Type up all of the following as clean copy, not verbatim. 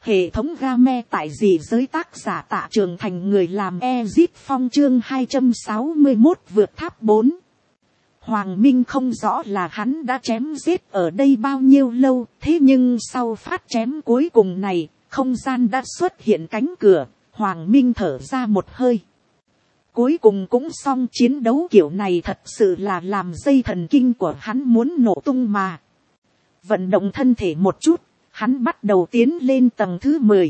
Hệ thống game tại dị giới, tác giả Tạ Trường Thành, người làm Ezit Phong, chương 261 vượt tháp 4. Hoàng Minh không rõ là hắn đã chém giết ở đây bao nhiêu lâu, thế nhưng sau phát chém cuối cùng này, không gian đã xuất hiện cánh cửa, Hoàng Minh thở ra một hơi. Cuối cùng cũng xong, chiến đấu kiểu này thật sự là làm dây thần kinh của hắn muốn nổ tung mà. Vận động thân thể một chút, hắn bắt đầu tiến lên tầng thứ 10.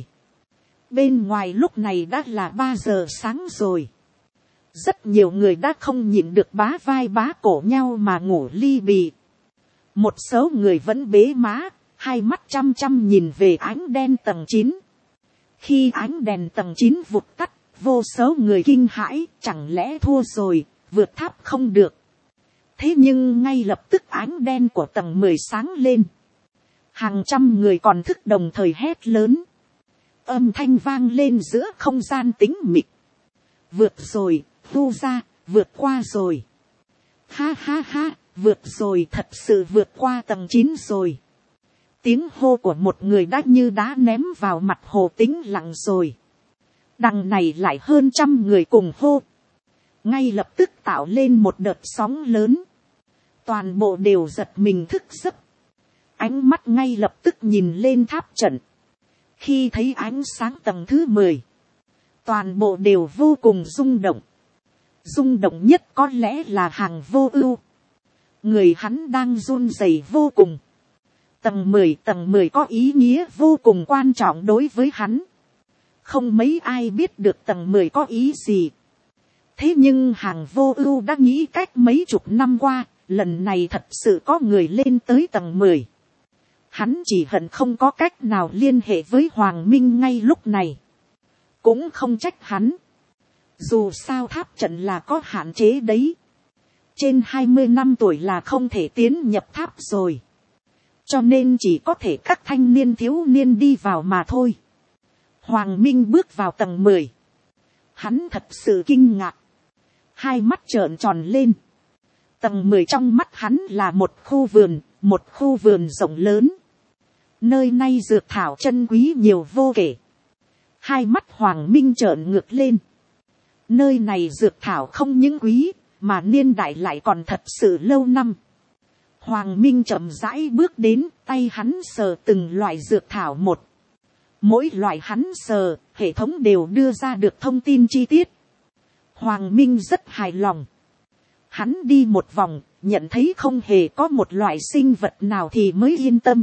Bên ngoài lúc này đã là 3 giờ sáng rồi. Rất nhiều người đã không nhịn được bá vai bá cổ nhau mà ngủ li bì. Một số người vẫn bế má, hai mắt chăm chăm nhìn về ánh đen tầng 9. Khi ánh đèn tầng 9 vụt tắt, vô số người kinh hãi, chẳng lẽ thua rồi, vượt tháp không được. Thế nhưng ngay lập tức ánh đen của tầng 10 sáng lên. Hàng trăm người còn thức đồng thời hét lớn. Âm thanh vang lên giữa không gian tĩnh mịch. Vượt rồi, thu ra, vượt qua rồi. Ha ha ha, vượt rồi, thật sự vượt qua tầng 9 rồi. Tiếng hô của một người đã như đá ném vào mặt hồ, tĩnh lặng rồi. Đằng này lại hơn trăm người cùng hô. Ngay lập tức tạo lên một đợt sóng lớn. Toàn bộ đều giật mình thức giấc. Ánh mắt ngay lập tức nhìn lên tháp trận. Khi thấy ánh sáng tầng thứ 10, toàn bộ đều vô cùng rung động. Rung động nhất có lẽ là Hàng Vô Ưu. Người hắn đang run rẩy vô cùng. Tầng 10 có ý nghĩa vô cùng quan trọng đối với hắn. Không mấy ai biết được tầng 10 có ý gì. Thế nhưng Hàng Vô Ưu đã nghĩ cách mấy chục năm qua, lần này thật sự có người lên tới tầng 10. Hắn chỉ hận không có cách nào liên hệ với Hoàng Minh ngay lúc này. Cũng không trách hắn. Dù sao tháp trận là có hạn chế đấy. Trên 20 năm tuổi là không thể tiến nhập tháp rồi. Cho nên chỉ có thể các thanh niên thiếu niên đi vào mà thôi. Hoàng Minh bước vào tầng 10. Hắn thật sự kinh ngạc. Hai mắt trợn tròn lên. Tầng 10 trong mắt hắn là một khu vườn rộng lớn. Nơi này dược thảo chân quý nhiều vô kể. Hai mắt Hoàng Minh trợn ngược lên. Nơi này dược thảo không những quý, mà niên đại lại còn thật sự lâu năm. Hoàng Minh chậm rãi bước đến, tay hắn sờ từng loại dược thảo một. Mỗi loại hắn sờ, hệ thống đều đưa ra được thông tin chi tiết. Hoàng Minh rất hài lòng. Hắn đi một vòng, nhận thấy không hề có một loại sinh vật nào thì mới yên tâm.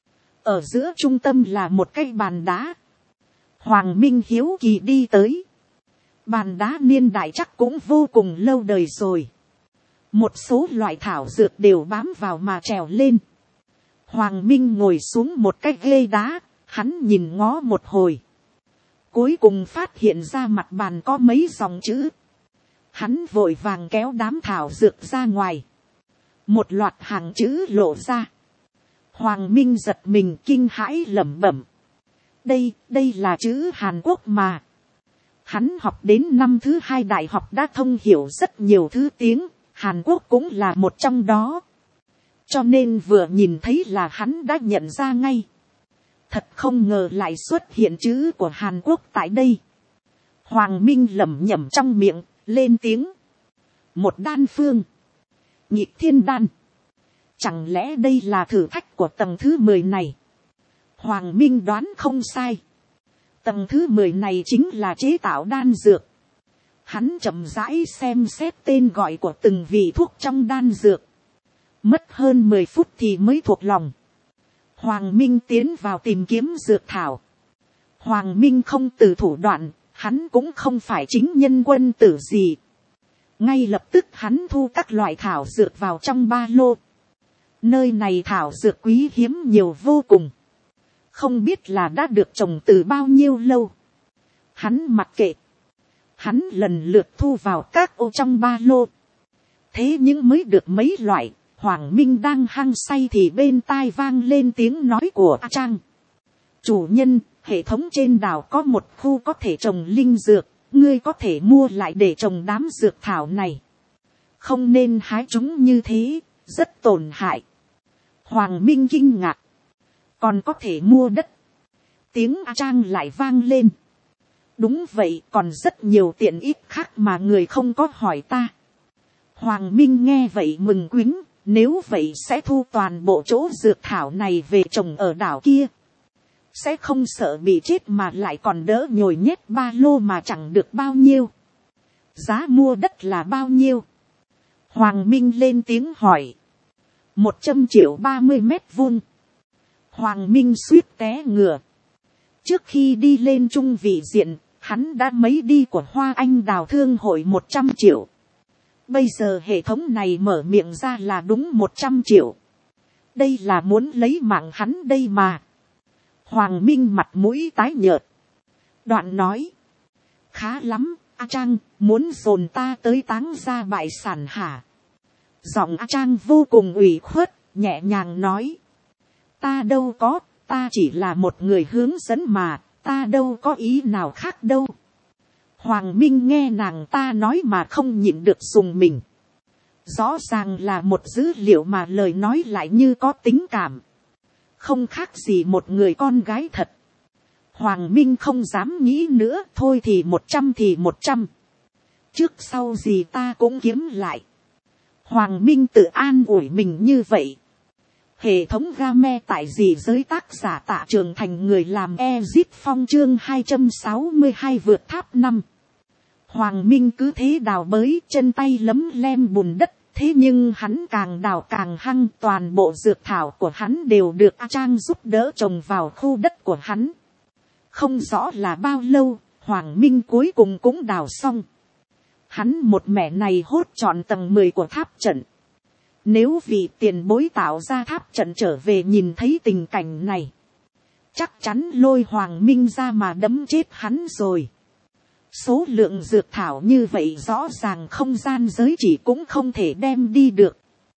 Ở giữa trung tâm là một cái bàn đá. Hoàng Minh hiếu kỳ đi tới. Bàn đá niên đại chắc cũng vô cùng lâu đời rồi. Một số loại thảo dược đều bám vào mà trèo lên. Hoàng Minh ngồi xuống một cái ghê đá, hắn nhìn ngó một hồi. Cuối cùng phát hiện ra mặt bàn có mấy dòng chữ. Hắn vội vàng kéo đám thảo dược ra ngoài. Một loạt hàng chữ lộ ra. Hoàng Minh giật mình kinh hãi lẩm bẩm. Đây là chữ Hàn Quốc mà. Hắn học đến năm thứ 2 đại học đã thông hiểu rất nhiều thứ tiếng, Hàn Quốc cũng là một trong đó. Cho nên vừa nhìn thấy là hắn đã nhận ra ngay. Thật không ngờ lại xuất hiện chữ của Hàn Quốc tại đây. Hoàng Minh lẩm nhẩm trong miệng, lên tiếng. Một đan phương. Nhịp thiên đan. Chẳng lẽ đây là thử thách của tầng thứ 10 này? Hoàng Minh đoán không sai. Tầng thứ 10 này chính là chế tạo đan dược. Hắn chậm rãi xem xét tên gọi của từng vị thuốc trong đan dược. Mất hơn 10 phút thì mới thuộc lòng. Hoàng Minh tiến vào tìm kiếm dược thảo. Hoàng Minh không từ thủ đoạn, hắn cũng không phải chính nhân quân tử gì. Ngay lập tức hắn thu các loại thảo dược vào trong ba lô. Nơi này thảo dược quý hiếm nhiều vô cùng. Không biết là đã được trồng từ bao nhiêu lâu. Hắn mặc kệ. Hắn lần lượt thu vào các ô trong ba lô. Thế nhưng mới được mấy loại, Hoàng Minh đang hăng say thì bên tai vang lên tiếng nói của A Trang. Chủ nhân, hệ thống trên đảo có một khu có thể trồng linh dược, ngươi có thể mua lại để trồng đám dược thảo này. Không nên hái chúng như thế, rất tổn hại. Hoàng Minh kinh ngạc. Còn có thể mua đất. Tiếng A Trang lại vang lên. Đúng vậy, còn rất nhiều tiện ích khác mà người không có hỏi ta. Hoàng Minh nghe vậy mừng quýnh, nếu vậy sẽ thu toàn bộ chỗ dược thảo này về trồng ở đảo kia. Sẽ không sợ bị chết mà lại còn đỡ nhồi nhét ba lô mà chẳng được bao nhiêu. Giá mua đất là bao nhiêu? Hoàng Minh lên tiếng hỏi. 100 triệu 30 mét vuông. Hoàng Minh suýt té ngửa. Trước khi đi lên trung vị diện, hắn đã mấy đi của Hoa Anh Đào Thương hội 100 triệu. Bây giờ hệ thống này mở miệng ra là đúng 100 triệu. Đây là muốn lấy mạng hắn đây mà. Hoàng Minh mặt mũi tái nhợt. Đoạn nói. Khá lắm, A Trang, muốn dồn ta tới táng ra bại sản hả? Giọng A Trang vô cùng ủy khuất, nhẹ nhàng nói. Ta đâu có, ta chỉ là một người hướng dẫn mà, ta đâu có ý nào khác đâu. Hoàng Minh nghe nàng ta nói mà không nhịn được rùng mình. Rõ ràng là một dữ liệu mà lời nói lại như có tính cảm. Không khác gì một người con gái thật. Hoàng Minh không dám nghĩ nữa, thôi thì 100 thì 100. Trước sau gì ta cũng kiếm lại. Hoàng Minh tự an ủi mình như vậy. Hệ thống game tại gì giới tác giả Tạ Trường Thành người làm Ezit Phong chương 262 vượt tháp 5. Hoàng Minh cứ thế đào bới, chân tay lấm lem bùn đất. Thế nhưng hắn càng đào càng hăng, toàn bộ dược thảo của hắn đều được A Trang giúp đỡ trồng vào khu đất của hắn. Không rõ là bao lâu, Hoàng Minh cuối cùng cũng đào xong. Hắn một mẻ này hốt trọn tầng 10 của tháp trận. Nếu vị tiền bối tạo ra tháp trận trở về nhìn thấy tình cảnh này, chắc chắn lôi Hoàng Minh ra mà đấm chết hắn rồi. Số lượng dược thảo như vậy rõ ràng không gian giới chỉ cũng không thể đem đi được.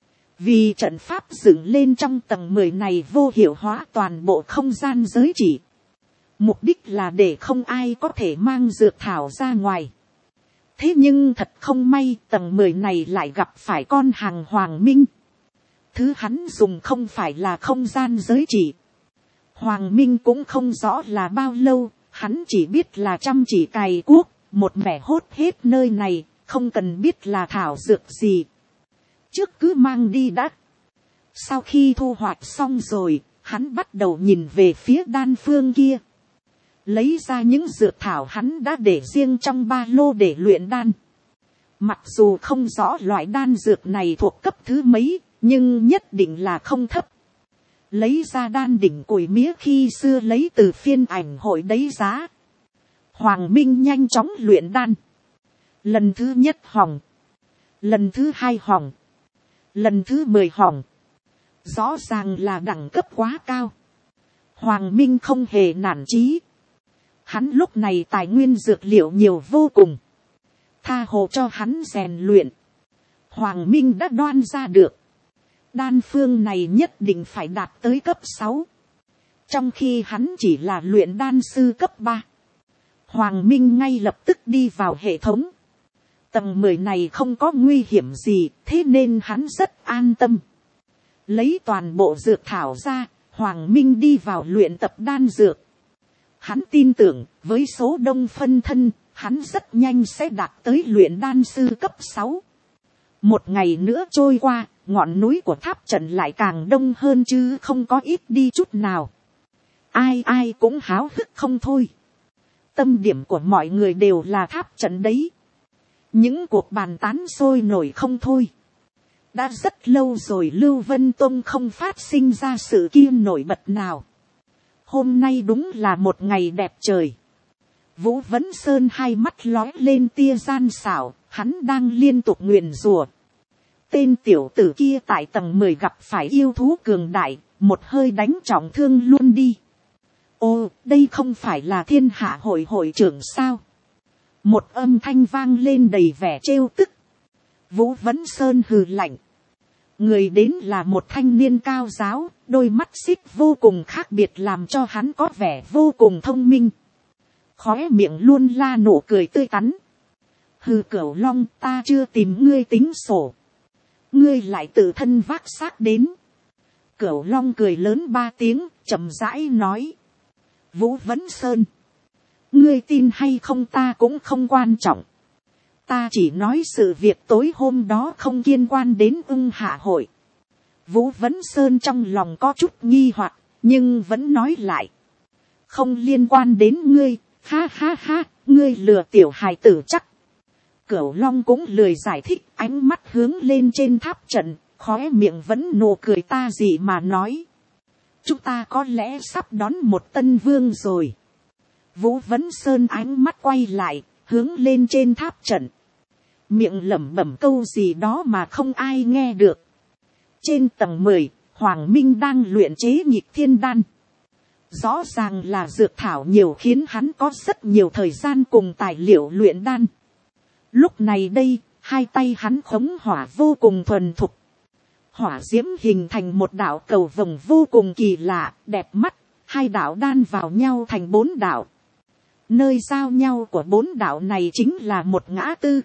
Vì trận pháp dựng lên trong tầng 10 này vô hiệu hóa toàn bộ không gian giới chỉ. Mục đích là để không ai có thể mang dược thảo ra ngoài. Thế nhưng thật không may tầng 10 này lại gặp phải con hàng Hoàng Minh. Thứ hắn dùng không phải là không gian giới chỉ. Hoàng Minh cũng không rõ là bao lâu, hắn chỉ biết là chăm chỉ cày cuốc, một mẻ hốt hết nơi này, không cần biết là thảo dược gì. Trước cứ mang đi đã. Sau khi thu hoạch xong rồi, hắn bắt đầu nhìn về phía đan phương kia. Lấy ra những dược thảo hắn đã để riêng trong ba lô để luyện đan. Mặc dù không rõ loại đan dược này thuộc cấp thứ mấy, nhưng nhất định là không thấp. Lấy ra đan đỉnh củi mía khi xưa lấy từ phiên ảnh hội đấy giá. Hoàng Minh nhanh chóng luyện đan. Lần thứ nhất hỏng. Lần thứ hai hỏng. Lần thứ 10 hỏng. Rõ ràng là đẳng cấp quá cao. Hoàng Minh không hề nản chí. Hắn lúc này tài nguyên dược liệu nhiều vô cùng. Tha hồ cho hắn rèn luyện. Hoàng Minh đã đoan ra được. Đan phương này nhất định phải đạt tới cấp 6. Trong khi hắn chỉ là luyện đan sư cấp 3. Hoàng Minh ngay lập tức đi vào hệ thống. Tầng 10 này không có nguy hiểm gì, thế nên hắn rất an tâm. Lấy toàn bộ dược thảo ra, Hoàng Minh đi vào luyện tập đan dược. Hắn tin tưởng, với số đông phân thân, hắn rất nhanh sẽ đạt tới luyện đan sư cấp 6. Một ngày nữa trôi qua, ngọn núi của tháp trận lại càng đông hơn chứ không có ít đi chút nào. Ai ai cũng háo hức không thôi. Tâm điểm của mọi người đều là tháp trận đấy. Những cuộc bàn tán sôi nổi không thôi. Đã rất lâu rồi Lưu Vân Tông không phát sinh ra sự kiện nổi bật nào. Hôm nay đúng là một ngày đẹp trời. Vũ Vấn Sơn hai mắt lóe lên tia gian xảo, hắn đang liên tục nguyền rủa. Tên tiểu tử kia tại tầng 10 gặp phải yêu thú cường đại, một hơi đánh trọng thương luôn đi. Ô, đây không phải là Thiên Hạ hội hội trưởng sao? Một âm thanh vang lên đầy vẻ trêu tức. Vũ Vấn Sơn hừ lạnh. Người đến là một thanh niên cao giáo, đôi mắt xích vô cùng khác biệt làm cho hắn có vẻ vô cùng thông minh. Khóe miệng luôn la nụ cười tươi tắn. Hừ, Cửu Long, ta chưa tìm ngươi tính sổ. Ngươi lại tự thân vác xác đến. Cửu Long cười lớn 3 tiếng, chậm rãi nói. Vũ Vấn Sơn, ngươi tin hay không ta cũng không quan trọng. Ta chỉ nói sự việc tối hôm đó không liên quan đến Ưng Hạ hội. Vũ Vấn Sơn trong lòng có chút nghi hoặc, nhưng vẫn nói lại. Không liên quan đến ngươi, ha ha ha, ngươi lừa tiểu hài tử chắc. Cửu Long cũng lười giải thích, ánh mắt hướng lên trên tháp trận, khóe miệng vẫn nụ cười ta gì mà nói. Chúng ta có lẽ sắp đón một tân vương rồi. Vũ Vấn Sơn ánh mắt quay lại, hướng lên trên tháp trận. Miệng lẩm bẩm câu gì đó mà không ai nghe được. Trên tầng 10, Hoàng Minh đang luyện chế nhịp thiên đan. Rõ ràng là dược thảo nhiều khiến hắn có rất nhiều thời gian cùng tài liệu luyện đan. Lúc này đây, hai tay hắn khống hỏa vô cùng thuần thục. Hỏa diễm hình thành một đạo cầu vồng vô cùng kỳ lạ, đẹp mắt. Hai đạo đan vào nhau thành 4 đạo. Nơi giao nhau của 4 đạo này chính là một ngã tư.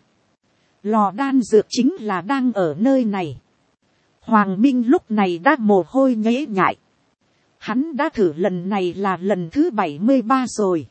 Lò đan dược chính là đang ở nơi này. Hoàng Minh lúc này đã mồ hôi nhễ nhại. Hắn đã thử lần này là lần thứ 73 rồi.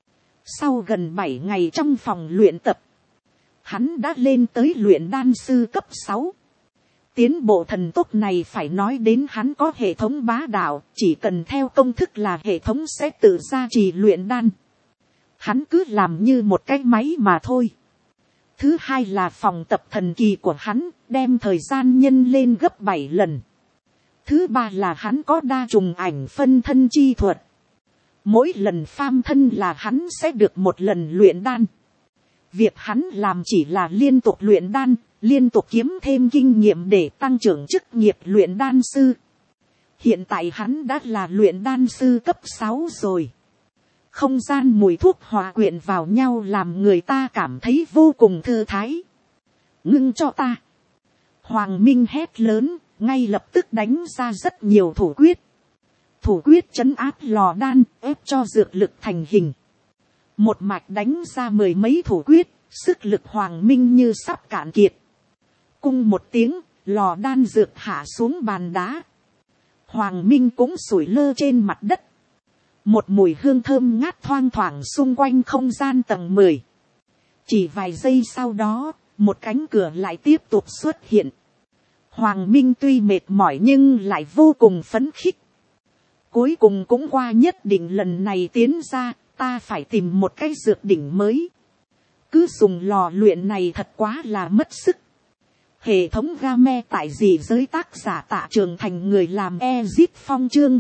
Sau gần 7 ngày trong phòng luyện tập, hắn đã lên tới luyện đan sư cấp 6. Tiến bộ thần tốc này phải nói đến hắn có hệ thống bá đạo, chỉ cần theo công thức là hệ thống sẽ tự gia trì luyện đan. Hắn cứ làm như một cái máy mà thôi. Thứ hai là phòng tập thần kỳ của hắn, đem thời gian nhân lên gấp 7 lần. Thứ ba là hắn có đa trùng ảnh phân thân chi thuật. Mỗi lần pham thân là hắn sẽ được một lần luyện đan. Việc hắn làm chỉ là liên tục luyện đan, liên tục kiếm thêm kinh nghiệm để tăng trưởng chức nghiệp luyện đan sư. Hiện tại hắn đã là luyện đan sư cấp 6 rồi. Không gian mùi thuốc hòa quyện vào nhau làm người ta cảm thấy vô cùng thư thái. Ngưng cho ta. Hoàng Minh hét lớn, ngay lập tức đánh ra rất nhiều thủ quyết. Thủ quyết trấn áp lò đan, ép cho dược lực thành hình. Một mạch đánh ra 10 mấy thủ quyết, sức lực Hoàng Minh như sắp cạn kiệt. Cung một tiếng, lò đan dược hạ xuống bàn đá. Hoàng Minh cũng sủi lơ trên mặt đất. Một mùi hương thơm ngát thoang thoảng xung quanh không gian tầng 10. Chỉ vài giây sau đó, một cánh cửa lại tiếp tục xuất hiện. Hoàng Minh tuy mệt mỏi nhưng lại vô cùng phấn khích. Cuối cùng cũng qua nhất định lần này tiến ra, ta phải tìm một cái dược đỉnh mới. Cứ dùng lò luyện này thật quá là mất sức. Hệ thống game tại dị giới tác giả Tạ Trường Thành người làm Ezit Phong chương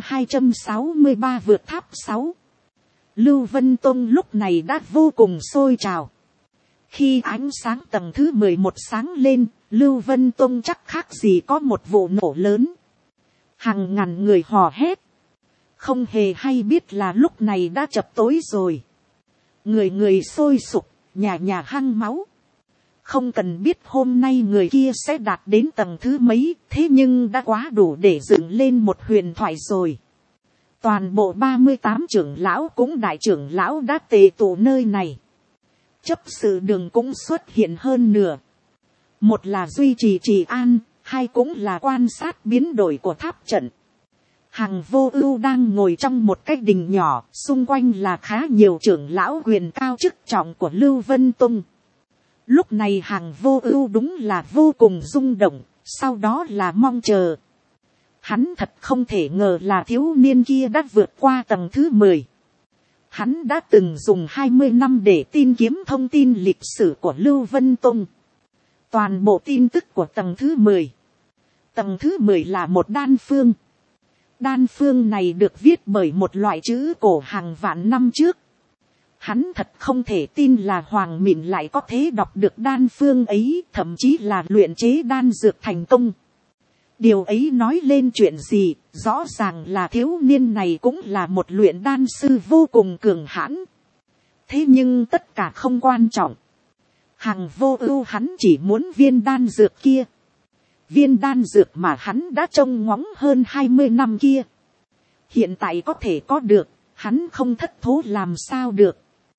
263 vượt tháp 6. Lưu Vân Tông lúc này đã vô cùng sôi trào. Khi ánh sáng tầng thứ 11 sáng lên, Lưu Vân Tông chắc khác gì có một vụ nổ lớn. Hàng ngàn người hò hét. Không hề hay biết là lúc này đã chập tối rồi. Người người sôi sục, nhà nhà hăng máu. Không cần biết hôm nay người kia sẽ đạt đến tầng thứ mấy, thế nhưng đã quá đủ để dựng lên một huyền thoại rồi. Toàn bộ 38 trưởng lão cũng đại trưởng lão đã tề tụ nơi này. Chấp sự đường cũng xuất hiện hơn nửa. Một là duy trì trì an, hai cũng là quan sát biến đổi của tháp trận. Hằng Vô Ưu đang ngồi trong một cái đình nhỏ, xung quanh là khá nhiều trưởng lão quyền cao chức trọng của Lưu Vân Tông. Lúc này Hằng Vô Ưu đúng là vô cùng rung động, sau đó là mong chờ. Hắn thật không thể ngờ là thiếu niên kia đã vượt qua tầng thứ 10. Hắn đã từng dùng 20 năm để tìm kiếm thông tin lịch sử của Lưu Vân Tông. Toàn bộ tin tức của tầng thứ 10. Tầng thứ 10 là một đan phương. Đan phương này được viết bởi một loại chữ cổ hàng vạn năm trước. Hắn thật không thể tin là Hoàng Mịn lại có thể đọc được đan phương ấy, thậm chí là luyện chế đan dược thành công. Điều ấy nói lên chuyện gì, rõ ràng là thiếu niên này cũng là một luyện đan sư vô cùng cường hãn. Thế nhưng tất cả không quan trọng. Hằng Vô Ưu hắn chỉ muốn viên đan dược kia. Viên đan dược mà hắn đã trông ngóng hơn 20 năm kia. Hiện tại có thể có được, hắn không thất thố làm sao được.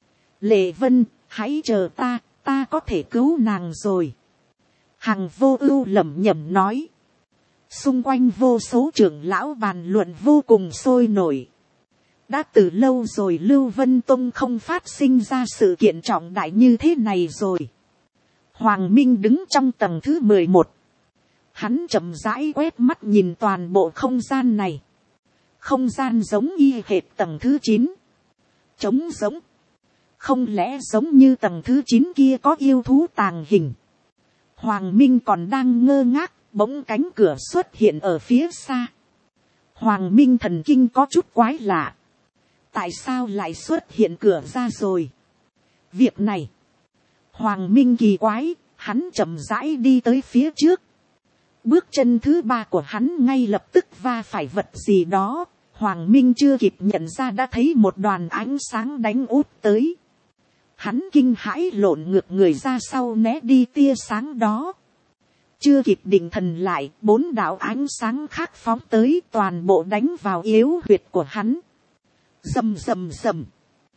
Lệ Vân, hãy chờ ta có thể cứu nàng rồi. Hằng Vô Ưu lẩm nhẩm nói. Xung quanh vô số trưởng lão bàn luận vô cùng sôi nổi. Đã từ lâu rồi Lưu Vân Tông không phát sinh ra sự kiện trọng đại như thế này rồi. Hoàng Minh đứng trong tầng thứ 11. Hắn chậm rãi quét mắt nhìn toàn bộ không gian này. Không gian giống y hệt tầng thứ 9. Trống giống. Không lẽ giống như tầng thứ 9 kia có yêu thú tàng hình. Hoàng Minh còn đang ngơ ngác, bỗng cánh cửa xuất hiện ở phía xa. Hoàng Minh thần kinh có chút quái lạ. Tại sao lại xuất hiện cửa ra rồi? Việc này. Hoàng Minh kỳ quái, hắn chậm rãi đi tới phía trước. Bước chân thứ 3 của hắn ngay lập tức va phải vật gì đó. Hoàng Minh chưa kịp nhận ra đã thấy một đoàn ánh sáng đánh út tới. Hắn kinh hãi lộn ngược người ra sau né đi tia sáng đó. Chưa kịp định thần lại, 4 đạo ánh sáng khác phóng tới, toàn bộ đánh vào yếu huyệt của hắn. Rầm rầm rầm.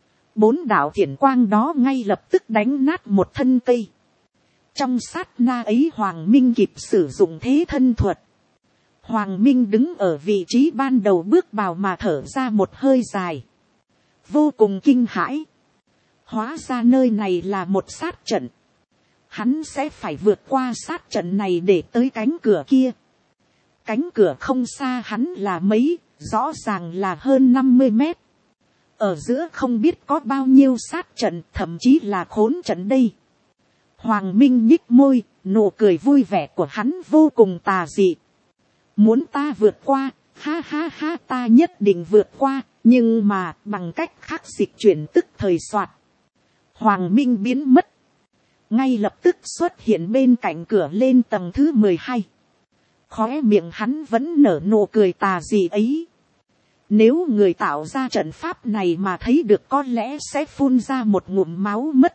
4 đạo thiểm quang đó ngay lập tức đánh nát một thân cây. Trong sát na ấy Hoàng Minh kịp sử dụng thế thân thuật. Hoàng Minh đứng ở vị trí ban đầu bước vào mà thở ra một hơi dài. Vô cùng kinh hãi. Hóa ra nơi này là một sát trận. Hắn sẽ phải vượt qua sát trận này để tới cánh cửa kia. Cánh cửa không xa hắn là mấy, rõ ràng là hơn 50 mét. Ở giữa không biết có bao nhiêu sát trận, thậm chí là khốn trận đây. Hoàng Minh nhích môi, nụ cười vui vẻ của hắn vô cùng tà dị. Muốn ta vượt qua, ha ha ha, ta nhất định vượt qua, nhưng mà bằng cách khác dịch chuyển tức thời soạt. Hoàng Minh biến mất. Ngay lập tức xuất hiện bên cạnh cửa lên tầng thứ 12. Khóe miệng hắn vẫn nở nụ cười tà dị ấy. Nếu người tạo ra trận pháp này mà thấy được có lẽ sẽ phun ra một ngụm máu mất.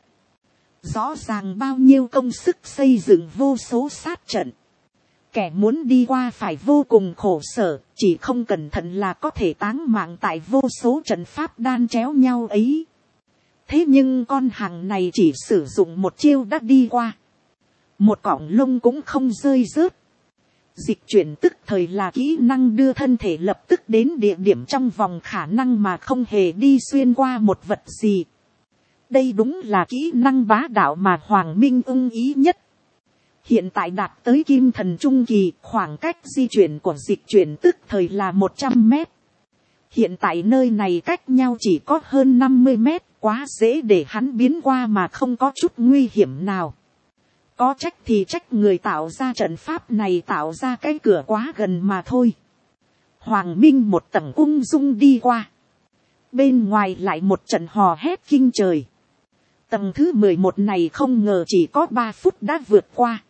Rõ ràng bao nhiêu công sức xây dựng vô số sát trận. Kẻ muốn đi qua phải vô cùng khổ sở, chỉ không cẩn thận là có thể táng mạng tại vô số trận pháp đan chéo nhau ấy. Thế nhưng con hàng này chỉ sử dụng một chiêu đã đi qua. Một cọng lông cũng không rơi rớt. Dịch chuyển tức thời là kỹ năng đưa thân thể lập tức đến địa điểm trong vòng khả năng mà không hề đi xuyên qua một vật gì. Đây đúng là kỹ năng bá đạo mà Hoàng Minh ưng ý nhất. Hiện tại đạt tới kim thần trung kỳ, khoảng cách di chuyển của dịch chuyển tức thời là 100 mét. Hiện tại nơi này cách nhau chỉ có hơn 50 mét, quá dễ để hắn biến qua mà không có chút nguy hiểm nào. Có trách thì trách người tạo ra trận pháp này tạo ra cái cửa quá gần mà thôi. Hoàng Minh một tầng ung dung đi qua. Bên ngoài lại một trận hò hét kinh trời. Tầng thứ 11 này không ngờ chỉ có 3 phút đã vượt qua.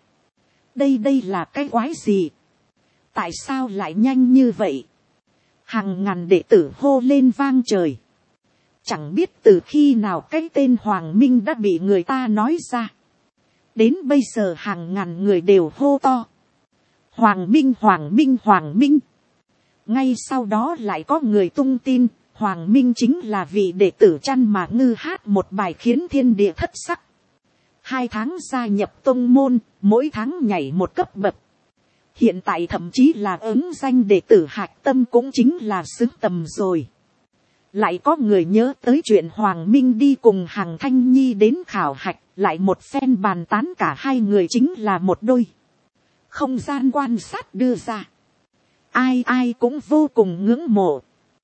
Đây là cái quái gì? Tại sao lại nhanh như vậy? Hàng ngàn đệ tử hô lên vang trời. Chẳng biết từ khi nào cái tên Hoàng Minh đã bị người ta nói ra. Đến bây giờ hàng ngàn người đều hô to. Hoàng Minh, Hoàng Minh, Hoàng Minh. Ngay sau đó lại có người tung tin. Hoàng Minh chính là vị đệ tử Chăn mà Ngư hát một bài khiến thiên địa thất sắc. 2 tháng gia nhập tông môn, mỗi tháng nhảy một cấp bậc. Hiện tại thậm chí là ứng danh đệ tử Hạc Tâm cũng chính là xứng tầm rồi. Lại có người nhớ tới chuyện Hoàng Minh đi cùng Hằng Thanh Nhi đến khảo hạch, lại một phen bàn tán cả hai người chính là một đôi. Không gian quan sát đưa ra. Ai ai cũng vô cùng ngưỡng mộ.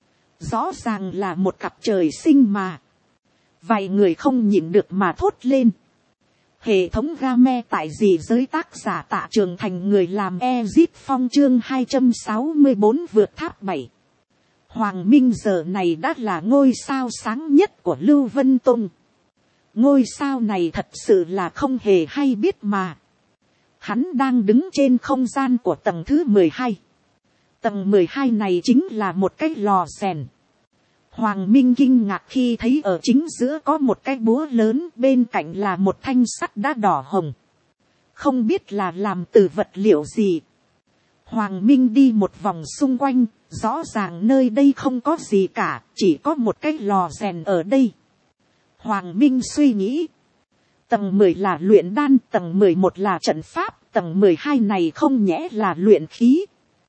Rõ ràng là một cặp trời sinh mà. Vài người không nhịn được mà thốt lên. Hệ thống game tại gì giới tác giả Tạ Trường Thành người làm Ezip Phong chương 264 vượt tháp 7. Hoàng Minh giờ này đã là ngôi sao sáng nhất của Lưu Vân Tông. Ngôi sao này thật sự là không hề hay biết mà. Hắn đang đứng trên không gian của tầng thứ 12. Tầng 12 này chính là một cái lò rèn. Hoàng Minh kinh ngạc khi thấy ở chính giữa có một cái búa lớn, bên cạnh là một thanh sắt đã đỏ hồng. Không biết là làm từ vật liệu gì. Hoàng Minh đi một vòng xung quanh, rõ ràng nơi đây không có gì cả, chỉ có một cái lò rèn ở đây. Hoàng Minh suy nghĩ. Tầng 10 là luyện đan, tầng 11 là trận pháp, tầng 12 này không nhẽ là luyện khí.